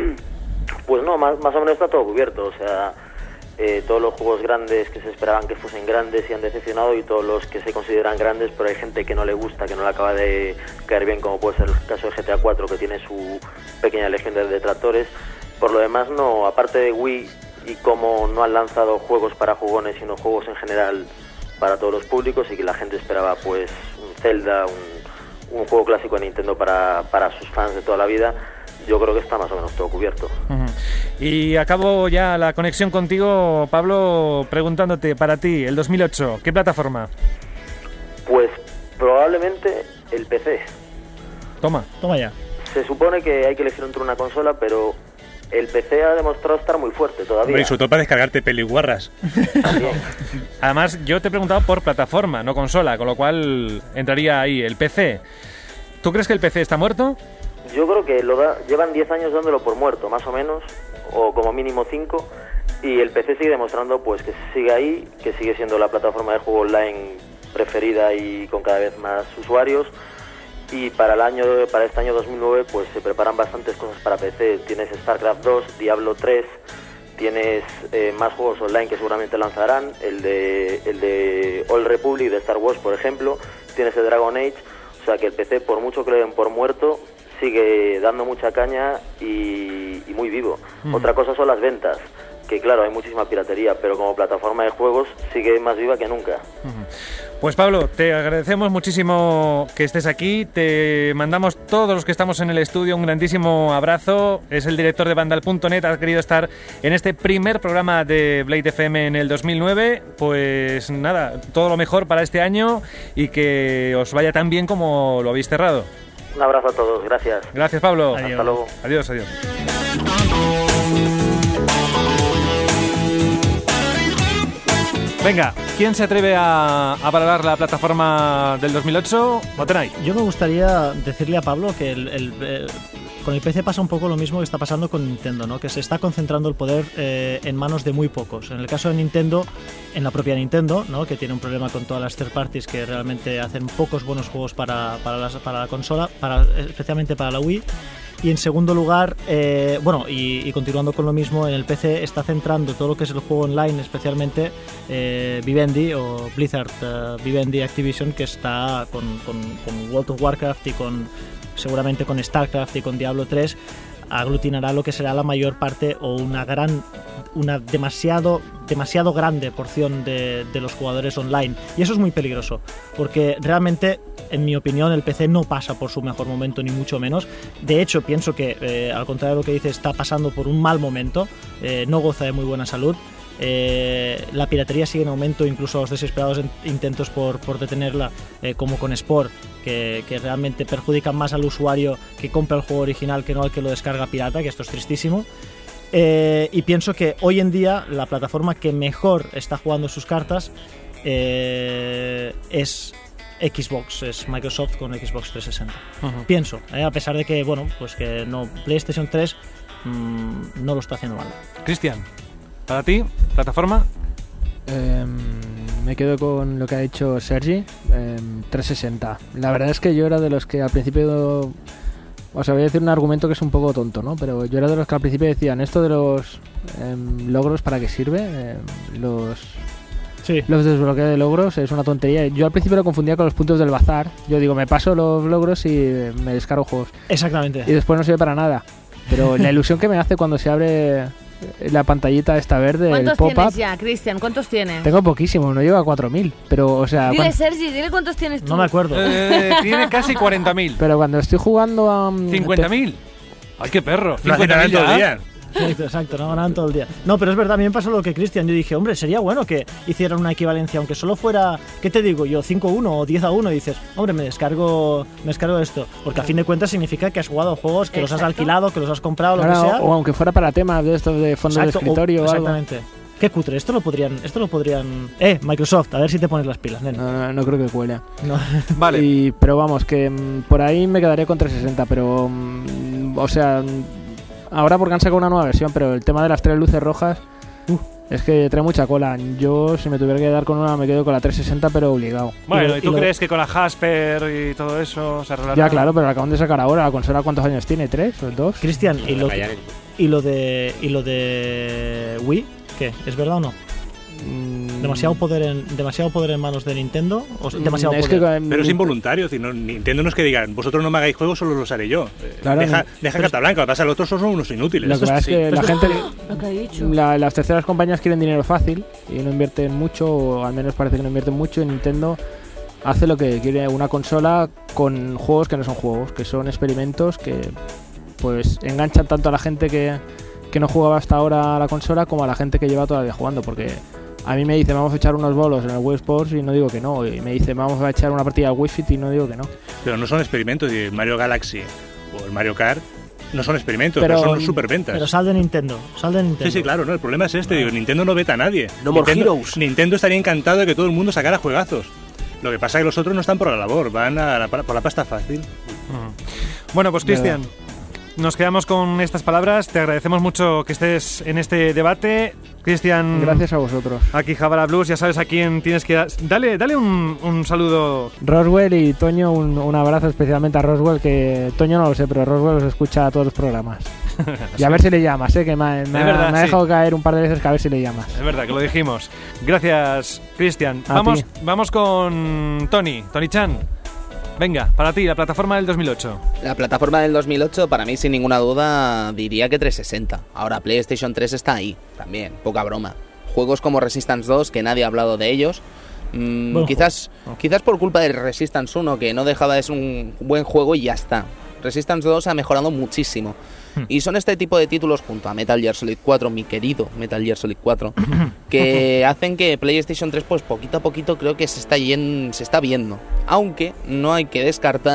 Pues no, más, más o menos está todo cubierto. O sea, eh, todos los juegos grandes que se esperaban que fuesen grandes y han decepcionado, y todos los que se consideran grandes, pero hay gente que no le gusta, que no le acaba de caer bien, como puede ser el caso de G T A cuatro, que tiene su pequeña legión de detractores. Por lo demás, no, aparte de Wii y como no han lanzado juegos para jugones, sino juegos en general para todos los públicos, y que la gente esperaba pues un Zelda, un, un juego clásico de Nintendo para, para sus fans de toda la vida, yo creo que está más o menos todo cubierto. Ujú. Y acabo ya la conexión contigo, Pablo, preguntándote, para ti, el dos mil ocho, ¿qué plataforma? Pues probablemente el P C. Toma. Toma ya. Se supone que hay que elegir entre una consola, pero el P C ha demostrado estar muy fuerte todavía. Hombre, y sobre todo para descargarte peliguarras. Además, yo te he preguntado por plataforma, no consola, con lo cual entraría ahí el P C. ¿Tú crees que el P C está muerto? Yo creo que lo da, llevan diez años dándolo por muerto, más o menos, o como mínimo cinco, y el P C sigue demostrando pues que sigue ahí, que sigue siendo la plataforma de juego online preferida y con cada vez más usuarios. Y para el año, para este año dos mil nueve, pues se preparan bastantes cosas para P C. Tienes StarCraft dos, Diablo tres, tienes eh, más juegos online que seguramente lanzarán, el de el de Old Republic de Star Wars, por ejemplo, tienes el Dragon Age. O sea que el P C, por mucho que le den por muerto, sigue dando mucha caña y, y muy vivo. Mm. Otra cosa son las ventas, que claro, hay muchísima piratería, pero como plataforma de juegos sigue más viva que nunca. Pues Pablo, te agradecemos muchísimo que estés aquí, te mandamos todos los que estamos en el estudio un grandísimo abrazo. Es el director de Vandal punto net, ha querido estar en este primer programa de Blade F M en el dos mil nueve. Pues nada, todo lo mejor para este año y que os vaya tan bien como lo habéis cerrado. Un abrazo a todos, gracias. Gracias, Pablo. Adiós. Hasta luego. Adiós, adiós. Venga, ¿quién se atreve a, a valorar la plataforma del dos mil ocho? Botenay. Yo me gustaría decirle a Pablo que el, el, eh, con el P C pasa un poco lo mismo que está pasando con Nintendo, ¿no? Que se está concentrando el poder eh, en manos de muy pocos. En el caso de Nintendo, en la propia Nintendo, ¿no? Que tiene un problema con todas las third parties que realmente hacen pocos buenos juegos para, para, las, para la consola, para, especialmente para la Wii. Y en segundo lugar, eh, bueno, y, y continuando con lo mismo, en el P C está centrando todo lo que es el juego online, especialmente eh, Vivendi o Blizzard uh, Vivendi Activision, que está con, con, con World of Warcraft y con seguramente con StarCraft y con Diablo tres, aglutinará lo que será la mayor parte o una gran, una demasiado, demasiado grande porción de, de los jugadores online. Y eso es muy peligroso, porque realmente, en mi opinión, el P C no pasa por su mejor momento, ni mucho menos. De hecho, pienso que, eh, al contrario de lo que dice, está pasando por un mal momento, eh, no goza de muy buena salud. Eh, la piratería sigue en aumento, incluso los desesperados intentos por, por detenerla, eh, como con Spore, que, que realmente perjudican más al usuario que compra el juego original que no al que lo descarga pirata, que esto es tristísimo. Eh, y pienso que hoy en día la plataforma que mejor está jugando sus cartas eh, es Xbox, es Microsoft con Xbox trescientos sesenta. Uh-huh. Pienso, eh, a pesar de que, bueno, pues que no, PlayStation tres mmm, no lo está haciendo mal. Cristian, ¿para ti, plataforma? Eh, me quedo con lo que ha dicho Sergi, eh, trescientos sesenta. La verdad es que yo era de los que al principio... O sea, voy a decir un argumento que es un poco tonto, ¿no? Pero yo era de los que al principio decían, esto de los eh, logros, ¿para qué sirve? Eh, los... Sí. Los desbloqueos de logros es una tontería. Yo al principio lo confundía con los puntos del bazar. Yo digo, me paso los logros y me descargo juegos. Exactamente. Y después no sirve para nada. Pero la ilusión que me hace cuando se abre la pantallita esta verde, el ¿Cuántos pop-up... tienes ya, Cristian? ¿Cuántos tienes? Tengo poquísimo, no llego a cuatro mil. Pero, o sea... Dile, cuando... Sergi, dile cuántos tienes tú. No me acuerdo. Eh, tiene casi cuarenta mil. Pero cuando estoy jugando a... ¿cincuenta mil? ¡Ay, qué perro! Lo hacen cincuenta mil todo el ya. día. Sí, exacto, no ganaban todo el día. No, pero es verdad, a mí me pasó lo que Cristian. Yo dije, hombre, sería bueno que hicieran una equivalencia, aunque solo fuera, ¿qué te digo yo? cinco a uno o diez a uno. Y dices, hombre, me descargo me descargo esto. Porque a fin de cuentas significa que has jugado juegos, que Exacto. los has alquilado, que los has comprado, lo Claro, que sea. o aunque fuera para temas de estos de fondos Exacto, de escritorio o, o algo. exactamente. Qué cutre, esto lo podrían, esto lo podrían... Eh, Microsoft, a ver si te pones las pilas, nene. No, no, no creo que cuele. No. Vale. Y, pero vamos, que mm, por ahí me quedaría con trescientos sesenta, pero... mm, o sea, mm, ahora porque han sacado una nueva versión, pero el tema de las tres luces rojas... Uh, es que trae mucha cola. Yo, si me tuviera que quedar con una, me quedo con la trescientos sesenta, pero obligado. Bueno, Y- ¿y tú y lo- crees que con la Jasper y todo eso se arreglará? Ya, claro, pero la acaban de sacar ahora. ¿La consola cuántos años tiene? ¿Tres o dos? Cristian, ¿y lo, Ryan. y lo de y lo de Wii? ¿Qué? ¿Es verdad o no? Demasiado poder en demasiado poder en manos de Nintendo o Mm, demasiado es poder. que- Pero es involuntario, es decir, no, Nintendo no es que digan, vosotros no me hagáis juegos, solo los haré yo. Eh, Claro, deja no. deja Pero- carta blanca, lo que pasa es que los otros son unos inútiles. Lo que pasa es Sí. que la gente, Lo que ha dicho. la- las terceras compañías quieren dinero fácil y no invierten mucho, o al menos parece que no invierten mucho. Y Nintendo hace lo que quiere, una consola con juegos que no son juegos, que son experimentos que pues enganchan tanto a la gente que, que no jugaba hasta ahora a la consola como a la gente que lleva todavía jugando, porque a mí me dice vamos a echar unos bolos en el Wii Sports y no digo que no, y me dice vamos a echar una partida al Wii Fit y no digo que no. Pero no son experimentos, y el Mario Galaxy o el Mario Kart no son experimentos, Pero- pero, son superventas. Pero sal de Nintendo, sal de Nintendo. Sí, sí, claro, no, el problema es este, digo, Nintendo no veta a nadie. No more Nintendo, heroes. Nintendo estaría encantado de que todo el mundo sacara juegazos. Lo que pasa es que los otros no están por la labor, van a la- por la pasta fácil. Bueno, pues Cristian, nos quedamos con estas palabras. Te agradecemos mucho que estés en este debate. Cristian, Gracias a vosotros. aquí Jabara Blues, ya sabes a quién tienes que dar. Dale, dale un, un saludo. Roswell y Toño, un, un abrazo especialmente a Roswell, que Toño no lo sé, pero Roswell los escucha a todos los programas. Y a ver si le llamas, ¿eh? Que me, ha- me Es ha- verdad, me ha sí. dejado caer un par de veces que a ver si le llamas. Es verdad que lo dijimos. Gracias, Cristian. A Vamos, ti. vamos con Tony, Tony Chan. Venga, para ti, la plataforma del dos mil ocho. La plataforma del dos mil ocho, para mí, sin ninguna duda, diría que trescientos sesenta. Ahora, PlayStation tres está ahí, también, poca broma. Juegos como Resistance dos, que nadie ha hablado de ellos. Mm, Buen quizás, quizás por culpa de Resistance uno, que no dejaba de ser un buen juego y ya está. Resistance dos ha mejorado muchísimo. Y son este tipo de títulos, junto a Metal Gear Solid cuatro, mi querido Metal Gear Solid cuatro, que hacen que PlayStation tres, pues poquito a poquito, creo que se está, yen- se está viendo. Aunque no hay que descartar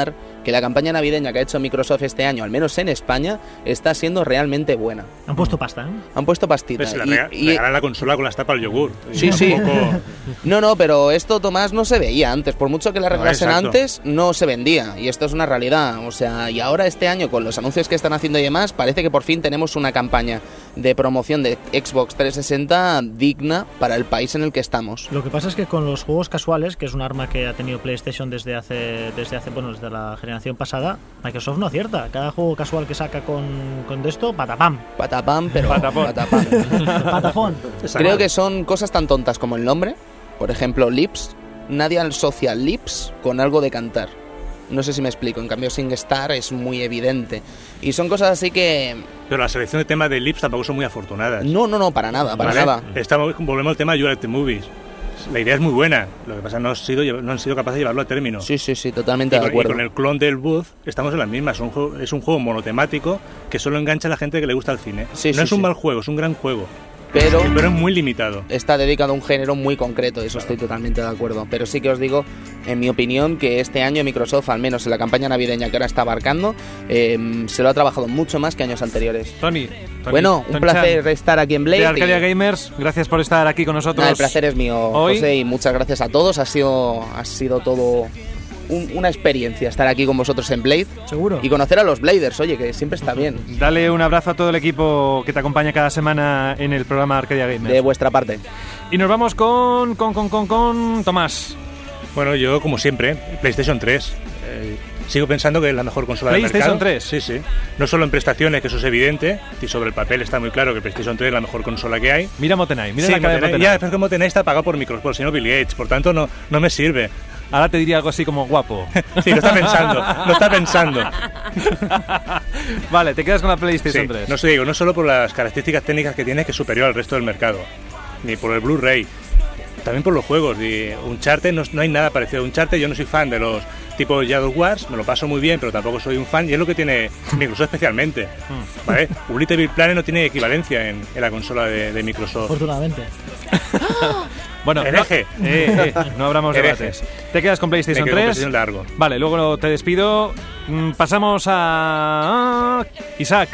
que la campaña navideña que ha hecho Microsoft este año, al menos en España, está siendo realmente buena. Han puesto pasta, ¿eh? Han puesto pastita. Pues la y- rega- y- regalan la consola con las tapas al yogur. Sí, Un sí. poco- No, no, pero esto, Tomás, no se veía antes. Por mucho que la No, regalasen exacto. antes, no se vendía. Y esto es una realidad. O sea, y ahora este año, con los anuncios que están haciendo y demás, parece que por fin tenemos una campaña de promoción de Xbox trescientos sesenta digna para el país en el que estamos. Lo que pasa es que con los juegos casuales, que es un arma que ha tenido PlayStation desde hace, desde hace bueno, desde la generación pasada, Microsoft no acierta. Cada juego casual que saca con, con de esto, patapam. Patapam, pero Patapón. patapam. Patapón. Creo que son cosas tan tontas como el nombre. Por ejemplo, Lips. Nadie asocia Lips con algo de cantar. No sé si me explico. En cambio, SingStar es muy evidente. Y son cosas así que... Pero la selección de temas de Lips tampoco son muy afortunadas. No, no, no, para nada, para ¿Vale? nada. Estamos, volvemos al tema de You Like the Movies. La idea es muy buena, lo que pasa es que no han sido, llev- no han sido capaces de llevarlo a término. Sí, sí, sí, totalmente y de con, acuerdo. Y con el clon del Booth estamos en las mismas. Es un juego, es un juego monotemático que solo engancha a la gente que le gusta el cine. Sí, no sí, es un sí. mal juego, es un gran juego. Pero, pero es muy limitado. Está dedicado a un género muy concreto, eso estoy totalmente de acuerdo. Pero sí que os digo, en mi opinión, que este año Microsoft, al menos en la campaña navideña que ahora está abarcando, eh, se lo ha trabajado mucho más que años anteriores. Tony, Tony bueno, un Tony placer Chan, estar aquí en Blade. de Arcadia y- Gamers, gracias por estar aquí con nosotros. Nada, el placer es mío, hoy. José, y muchas gracias a todos. Ha sido, ha sido todo un- una experiencia estar aquí con vosotros en Blade. Seguro. Y conocer a los Bladers, oye, que siempre está bien. Dale un abrazo a todo el equipo que te acompaña cada semana en el programa Arcadia Gamers. De vuestra parte. Y nos vamos con, con, con, con, con Tomás. Bueno, yo, como siempre, PlayStation tres. Eh, sigo pensando que es la mejor consola del mercado. PlayStation tres. Sí, sí. No solo en prestaciones, que eso es evidente, y sobre el papel está muy claro que PlayStation tres es la mejor consola que hay. Mira Motenay, mira Sí, la cara de Motenay. Motenay. Ya, pero es que Motenay está pagado por Microsoft, si no Bill Gates, por tanto no, no me sirve. Ahora te diría algo así como guapo. Sí, lo está pensando, lo está pensando. Vale, te quedas con la PlayStation Sí, tres. no sé, digo, no solo por las características técnicas que tiene, que es superior al resto del mercado, ni por el Blu-ray, también por los juegos. Y Uncharted, no, no hay nada parecido a Uncharted. Yo no soy fan de los tipos Shadow Wars, me lo paso muy bien, pero tampoco soy un fan, y es lo que tiene Microsoft especialmente. ¿Vale? Un Little Big Planet no tiene equivalencia en, en la consola de, de Microsoft. Afortunadamente. Bueno, no, Hereje. eh, eh, no abramos Hereje. debates. Te quedas con PlayStation Me quedo con tres. PlayStation largo. Vale, luego te despido. Mm, Pasamos a Isaac.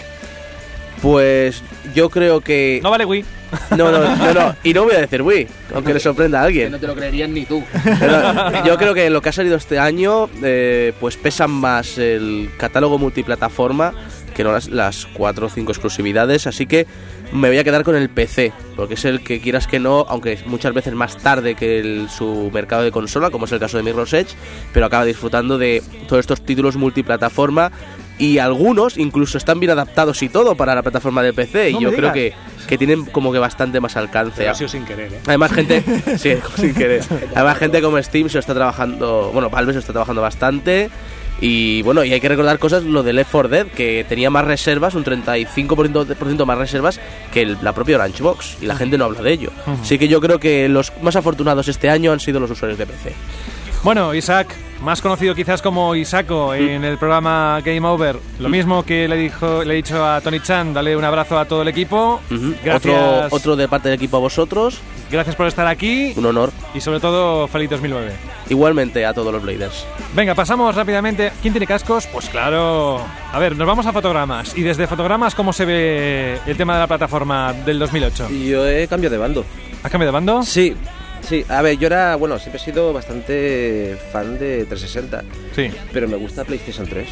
Pues yo creo que... No vale Wii. No, no, no, no. Y no voy a decir Wii, aunque le sorprenda a Que alguien. no te lo creerías ni tú. Pero yo creo que lo que ha salido este año, eh, pues pesan más el catálogo multiplataforma que no las, las cuatro o cinco exclusividades, así que me voy a quedar con el P C, porque es el que quieras que no, aunque muchas veces más tarde que el, su mercado de consola, como es el caso de Mirror's Edge, pero acaba disfrutando de todos estos títulos multiplataforma, y algunos incluso están bien adaptados y todo para la plataforma de P C, No y yo me creo digas. que, que tienen como que bastante más alcance. Pero ha sido sin querer, ¿eh? Además, gente, sí, sin querer. Además, gente como Steam se lo está trabajando, bueno, Valve se lo está trabajando bastante. Y bueno, y hay que recordar cosas, lo de Left four Dead, que tenía más reservas, un treinta y cinco por ciento más reservas que el- la propia Orange Box, y la gente no habla de ello. Ujú. Así que yo creo que los más afortunados este año han sido los usuarios de P C. Bueno, Isaac, más conocido quizás como Isaco en el programa Game Over. Lo mismo que le dijo, le he dicho a Tony Chan, dale un abrazo a todo el equipo. Gracias. Otro, otro de parte del equipo a vosotros. Gracias por estar aquí. Un honor. Y sobre todo, feliz dos mil nueve. Igualmente a todos los Bladers. Venga, pasamos rápidamente. ¿Quién tiene cascos? Pues claro. A ver, nos vamos a fotogramas. Y desde fotogramas, ¿cómo se ve el tema de la plataforma del dos mil ocho? Yo he cambiado de bando. ¿Has cambiado de bando? Sí, sí. A ver, yo era, bueno, siempre he sido bastante fan de trescientos sesenta. Sí. Pero me gusta PlayStation tres.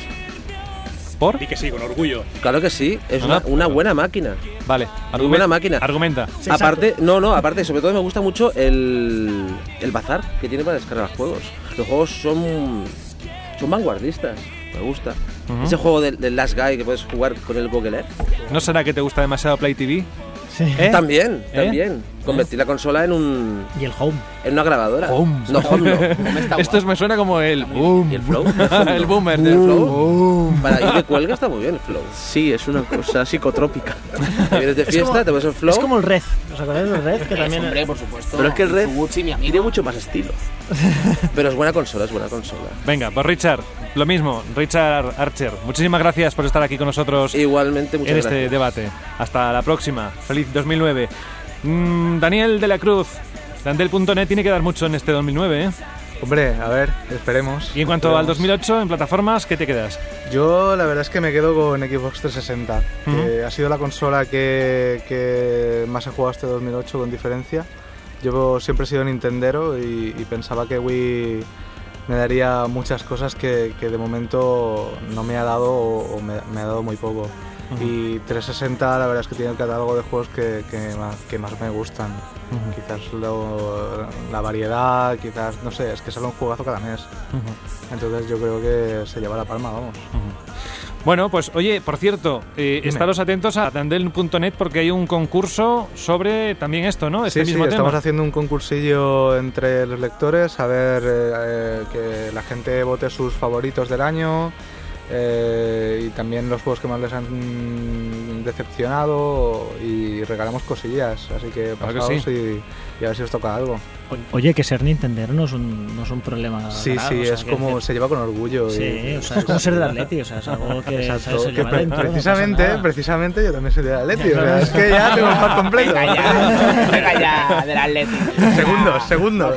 ¿Por? Y que sí, con orgullo. Claro que sí, es Anda. una, una buena máquina. Vale, Muy buena máquina. Argumenta. Aparte, no, no, aparte, sobre todo me gusta mucho el, el bazar que tiene para descargar juegos. Los juegos son, son vanguardistas, me gusta. Ujú. Ese juego del, del Last Guy que puedes jugar con el Google Earth. ¿No será que te gusta demasiado Play T V? Sí. También, ¿Eh? también. Convertir la consola en un... Y el Home. En una grabadora. Home. No, Home no. Esto me suena como el boom. ¿Y el flow? El boomer del ¿El flow. flow? Para ir de cuelga está muy bien el flow. Sí, es una cosa psicotrópica. Te vienes de Es fiesta, como- te ves el flow. Es como el Red. ¿Os acordáis del Red? Que también. Hombre, por supuesto. Pero es que el Red Mitsubishi, mi amigo. tiene mucho más estilo. Pero es buena consola, es buena consola. Venga, pues Richard, lo mismo, Richard Archer. Muchísimas gracias por estar aquí con nosotros Igualmente, muchas en este gracias. debate. Hasta la próxima. Feliz dos mil nueve. Mm, Daniel de la Cruz, Dandel punto net tiene que dar mucho en este dos mil nueve, ¿eh? Hombre, a ver, esperemos. Y en cuanto esperemos. al dos mil ocho, en plataformas, ¿qué te quedas? Yo la verdad es que me quedo con Xbox trescientos sesenta, uh-huh. que ha sido la consola que, que más he jugado este dos mil ocho con diferencia. Yo siempre he sido nintendero y, y pensaba que Wii me daría muchas cosas que, que de momento no me ha dado o, o me, me ha dado muy poco. Uh-huh. Y trescientos sesenta la verdad es que tiene el catálogo de juegos que, que, más, que más me gustan. Uh-huh. Quizás lo, la variedad, quizás, no sé, es que sale un juegazo cada mes. Uh-huh. Entonces yo creo que se lleva la palma, vamos. Uh-huh. Bueno, pues oye, por cierto, eh, estaros atentos a tandem punto net porque hay un concurso sobre también esto, ¿no? Este sí, mismo sí, tema. Estamos haciendo un concursillo entre los lectores, a ver eh, eh, que la gente vote sus favoritos del año eh, y también los juegos que más les han decepcionado y regalamos cosillas, así que pasaos claro que sí. y, y a ver si os toca algo. Oye, que ser Nintendero no es un, no es un problema. Sí, grave, sí, o sea, es que, como que, se lleva con orgullo. Sí, y, o sea, es como ser del Atleti, o sea, es algo que exacto, ¿sabes? Se que lleva pre- dentro, precisamente, no pasa precisamente yo también soy del Atleti, o sea, es que ya tengo el pack completo. Venga ya, venga ya, del Atleti. Segundos, segundos.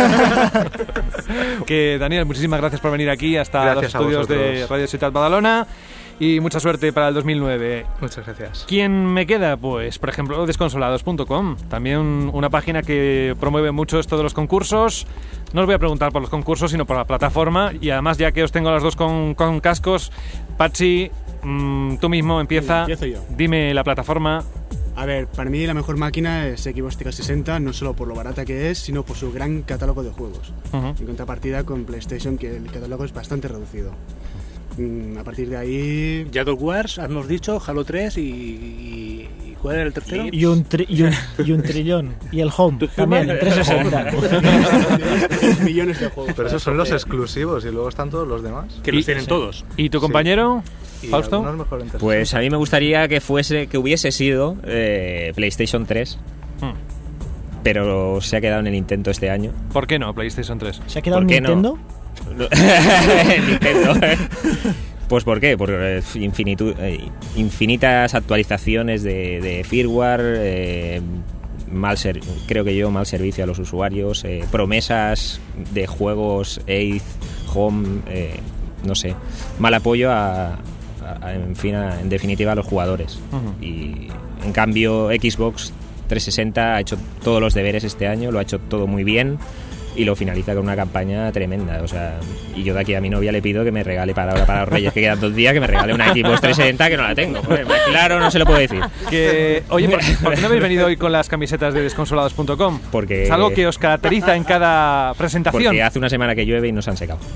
Que Daniel, muchísimas gracias por venir aquí hasta Gracias los estudios de Radio Ciutat Badalona. Y mucha suerte para el dos mil nueve. Muchas gracias. ¿Quién me queda? Pues, por ejemplo, desconsolados punto com. También una página que promueve mucho esto de los concursos. No os voy a preguntar por los concursos, sino por la plataforma. Y además, ya que os tengo a los dos con, con cascos, Patxi, mmm, tú mismo empieza. Sí, empiezo yo. Dime la plataforma. A ver, para mí la mejor máquina es Xbox trescientos sesenta, no solo por lo barata que es, sino por su gran catálogo de juegos. Uh-huh. En contrapartida con PlayStation, que el catálogo es bastante reducido. A partir de ahí... Shadow Wars, hemos dicho, Halo tres y, y, y ¿cuál era el tercero? Y un, tri, y un, y un trillón. Y el Home también, en trescientos sesenta. Millones de juegos. Pero esos son los exclusivos y luego están todos los demás. Que los tienen sí. todos. ¿Y tu compañero, sí. Fausto? Pues a mí me gustaría que fuese, que hubiese sido eh, PlayStation tres. Hmm. Pero se ha quedado en el Nintendo este año. ¿Por qué no PlayStation tres? ¿Se ha quedado en Nintendo? No? Nintendo. Pues ¿por qué? Por infinitu- eh, infinitas actualizaciones de, de firmware, eh, mal ser- creo que yo mal servicio a los usuarios, eh, promesas de juegos Ace, Home, eh, no sé, mal apoyo a, a, en fin, a, en definitiva a los jugadores. Uh-huh. Y en cambio Xbox trescientos sesenta ha hecho todos los deberes este año, lo ha hecho todo muy bien. Y lo finaliza con una campaña tremenda, o sea, y yo de aquí a mi novia le pido que me regale para ahora para los Reyes, que quedan dos días, que me regale una Xbox trescientos sesenta que no la tengo. Joder, más claro no se lo puedo decir. Que, oye, ¿por, ¿por qué no habéis venido hoy con las camisetas de desconsolados punto com? Porque es algo que os caracteriza en cada presentación. Porque hace una semana que llueve y nos han secado.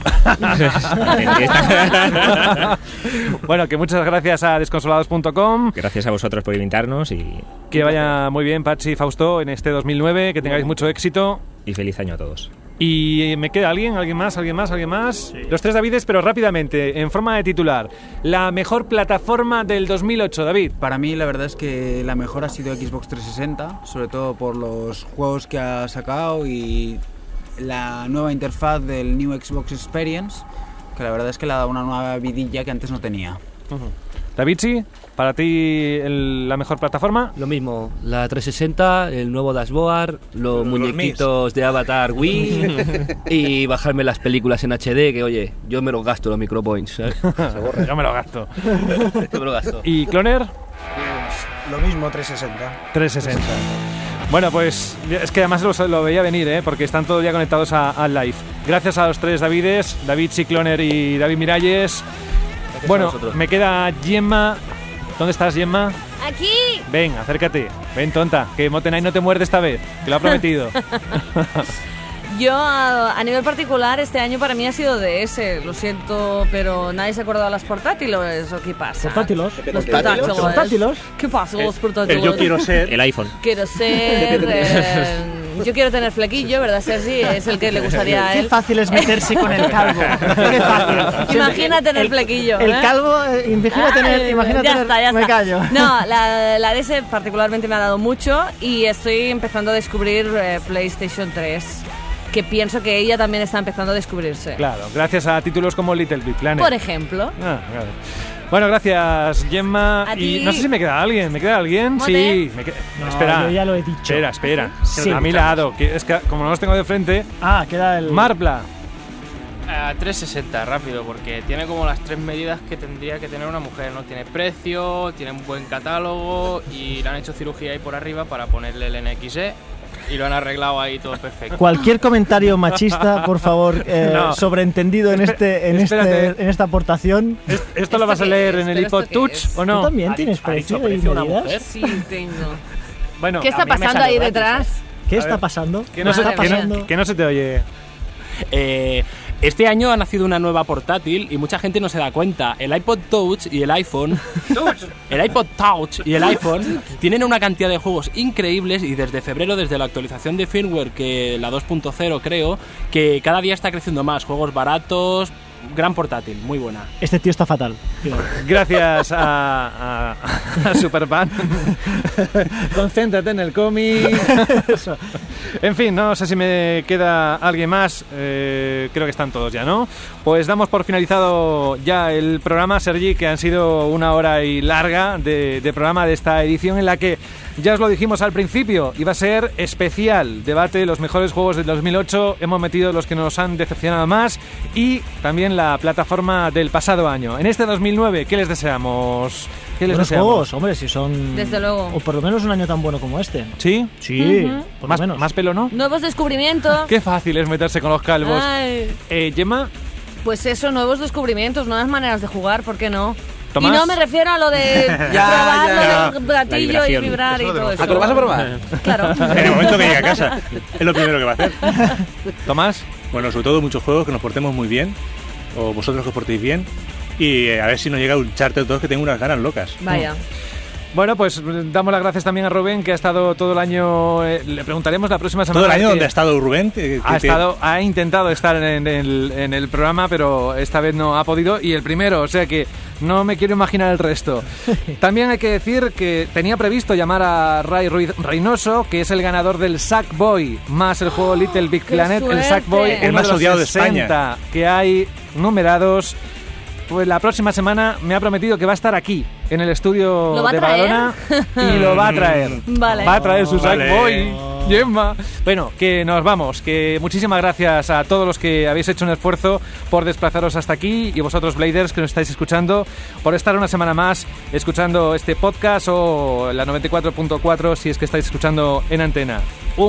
Bueno, que muchas gracias a desconsolados punto com. Gracias a vosotros por invitarnos y que vaya muy bien, Patxi y Fausto, en este dos mil nueve, que tengáis mucho éxito. Y feliz año a todos. Y me queda alguien, alguien más, alguien más, alguien más. Sí. Los tres Davides, pero rápidamente, en forma de titular. La mejor plataforma del dos mil ocho, David. Para mí, la verdad es que la mejor ha sido Xbox trescientos sesenta, sobre todo por los juegos que ha sacado y la nueva interfaz del New Xbox Experience, que la verdad es que le ha dado una nueva vidilla que antes no tenía. Uh-huh. Davidsi, para ti el, la mejor plataforma. Lo mismo, la trescientos sesenta, el nuevo dashboard, los, los muñequitos de Avatar Wii y bajarme las películas en H D, que oye, yo me los gasto los micropoints, ¿sabes? Yo me lo gasto. Yo me lo gasto. ¿Y Cloner? Pues lo mismo, trescientos sesenta. trescientos sesenta. Bueno, pues es que además lo, lo veía venir, ¿eh? Porque están todo el día conectados al live. Gracias a los tres Davides, David Cloner y David Miralles. Gracias. Bueno, me queda Gemma. ¿Dónde estás, Gemma? Aquí. Ven, acércate. Ven, tonta, que Motenai no te muerde esta vez, que lo ha prometido. Yo, a, a nivel particular, este año para mí ha sido D S. Lo siento, pero nadie se ha acordado de las portátiles, ¿o qué pasa? ¿Portátilos? Los portátiles. ¿Portátiles? ¿Qué pasa con los El, portátiles? el yo quiero ser... El iPhone. Quiero ser... Eh, yo quiero tener flequillo, ¿verdad, Sergi? Es el que le gustaría a él. Qué fácil es meterse con el calvo. Qué fácil. Imagina tener el, flequillo. El ¿eh? calvo, eh, imagina ah, tener... Imagina ya tener está, ya me está. callo. No, la, la D S particularmente me ha dado mucho y estoy empezando a descubrir eh, PlayStation tres. Que pienso que ella también está empezando a descubrirse. Claro, gracias a títulos como Little Big Planet. Por ejemplo. Ah, claro. Bueno, gracias, Gemma. A y ti. no sé si me queda alguien. ¿Me queda alguien? ¿Mote? Sí. Me queda... No, espera. yo ya lo he dicho. Espera, espera. Sí. A mi lado. Que es que como no los tengo de frente. Ah, queda el... Marpla. A trescientos sesenta, rápido, porque tiene como las tres medidas que tendría que tener una mujer, ¿no? Tiene precio, tiene un buen catálogo y le han hecho cirugía ahí por arriba para ponerle el N X E y lo han arreglado ahí todo perfecto. Cualquier comentario machista, por favor, eh, No. sobreentendido en este, en Espérate. este, en esta aportación. ¿Esto lo vas a leer en el iPod Touch o no? ¿Tú también tienes precio y medidas? Sí, tengo. Bueno, ¿Qué está pasando ahí detrás? ¿Qué A está ver. pasando? Que no, se, Madre que no- mía. que no se te oye. Eh, este año ha nacido una nueva portátil y mucha gente no se da cuenta. El iPod Touch y el iPhone, el iPod Touch y el iPhone tienen una cantidad de juegos increíbles y desde febrero, desde la actualización de firmware, que la dos punto cero creo, que cada día está creciendo más. Juegos baratos, gran portátil, muy buena. Este tío está fatal. Gracias a, a, a Superman. Concéntrate en el cómic. En fin, no sé si me queda alguien más. Eh, creo que están todos ya, ¿no? Pues damos por finalizado ya el programa, Sergi, que han sido una hora y larga de, de programa de esta edición en la que, ya os lo dijimos al principio, iba a ser especial. Debate los mejores juegos del dos mil ocho. Hemos metido los que nos han decepcionado más y también la plataforma del pasado año. En este dos mil nueve, ¿qué les deseamos? ¿Qué les Buenos deseamos? juegos, hombre, si son... Desde luego. O por lo menos un año tan bueno como este. ¿Sí? Sí, Ujú. por Más, lo menos. más pelo, ¿no? Nuevos descubrimientos. Qué fácil es meterse con los calvos. Ay. Eh, Gemma, Pues eso, nuevos descubrimientos, nuevas maneras de jugar, ¿por qué no? Tomás. Y no me refiero a lo de Ya, probar ya. lo del gatillo y vibración. vibrar y Eso de todo los- eso. ¿A que lo vas a probar? Claro. En el momento que llegue a casa. Es lo primero que va a hacer. Tomás. Bueno, sobre todo muchos juegos que nos portemos muy bien, o vosotros que os portéis bien, y eh, a ver si nos llega un Uncharted dos, que tengo unas ganas locas. Vaya. Bueno, pues damos las gracias también a Rubén, que ha estado todo el año. Eh, le preguntaremos la próxima semana. Todo el año que donde ha estado Rubén. que- que- Ha, que- estado, ha intentado estar en el, en el programa, pero esta vez no ha podido. Y el primero, o sea que no me quiero imaginar el resto. También hay que decir que tenía previsto llamar a Ray Ruiz Reynoso, que es el ganador del Sackboy, más el juego Little Big ¡Qué Planet. El suerte! Sackboy, El uno más de los odiado de sesenta España. que hay numerados. Pues la próxima semana me ha prometido que va a estar aquí, en el estudio ¿Lo va a de traer? Badalona, y lo va a traer. Vale. Va a traer su Vale. Sackboy. Gemma. Bueno, que nos vamos. Que muchísimas gracias a todos los que habéis hecho un esfuerzo por desplazaros hasta aquí y vosotros, Bladers, que nos estáis escuchando, por estar una semana más escuchando este podcast o la noventa y cuatro punto cuatro si es que estáis escuchando en antena.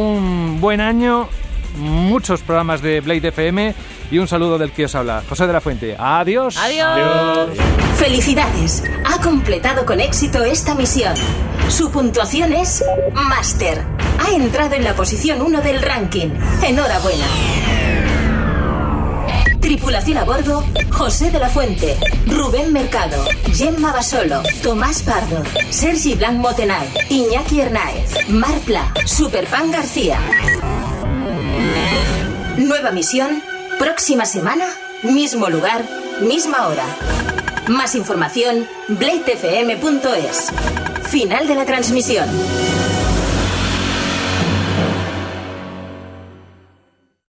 Un buen año, muchos programas de Blade F M y un saludo del que os habla, José de la Fuente. Adiós. Adiós. Felicidades, ha completado con éxito esta misión. Su puntuación es Master. Ha entrado en la posición uno del ranking. Enhorabuena. Tripulación a bordo: José de la Fuente, Rubén Mercado, Gemma Basolo, Tomás Pardo, Sergi Blanc Motenay, Iñaki Hernáez, Marpla, Superpan García. Nueva misión, próxima semana, mismo lugar, misma hora. Más información, blade f m punto es. Final de la transmisión.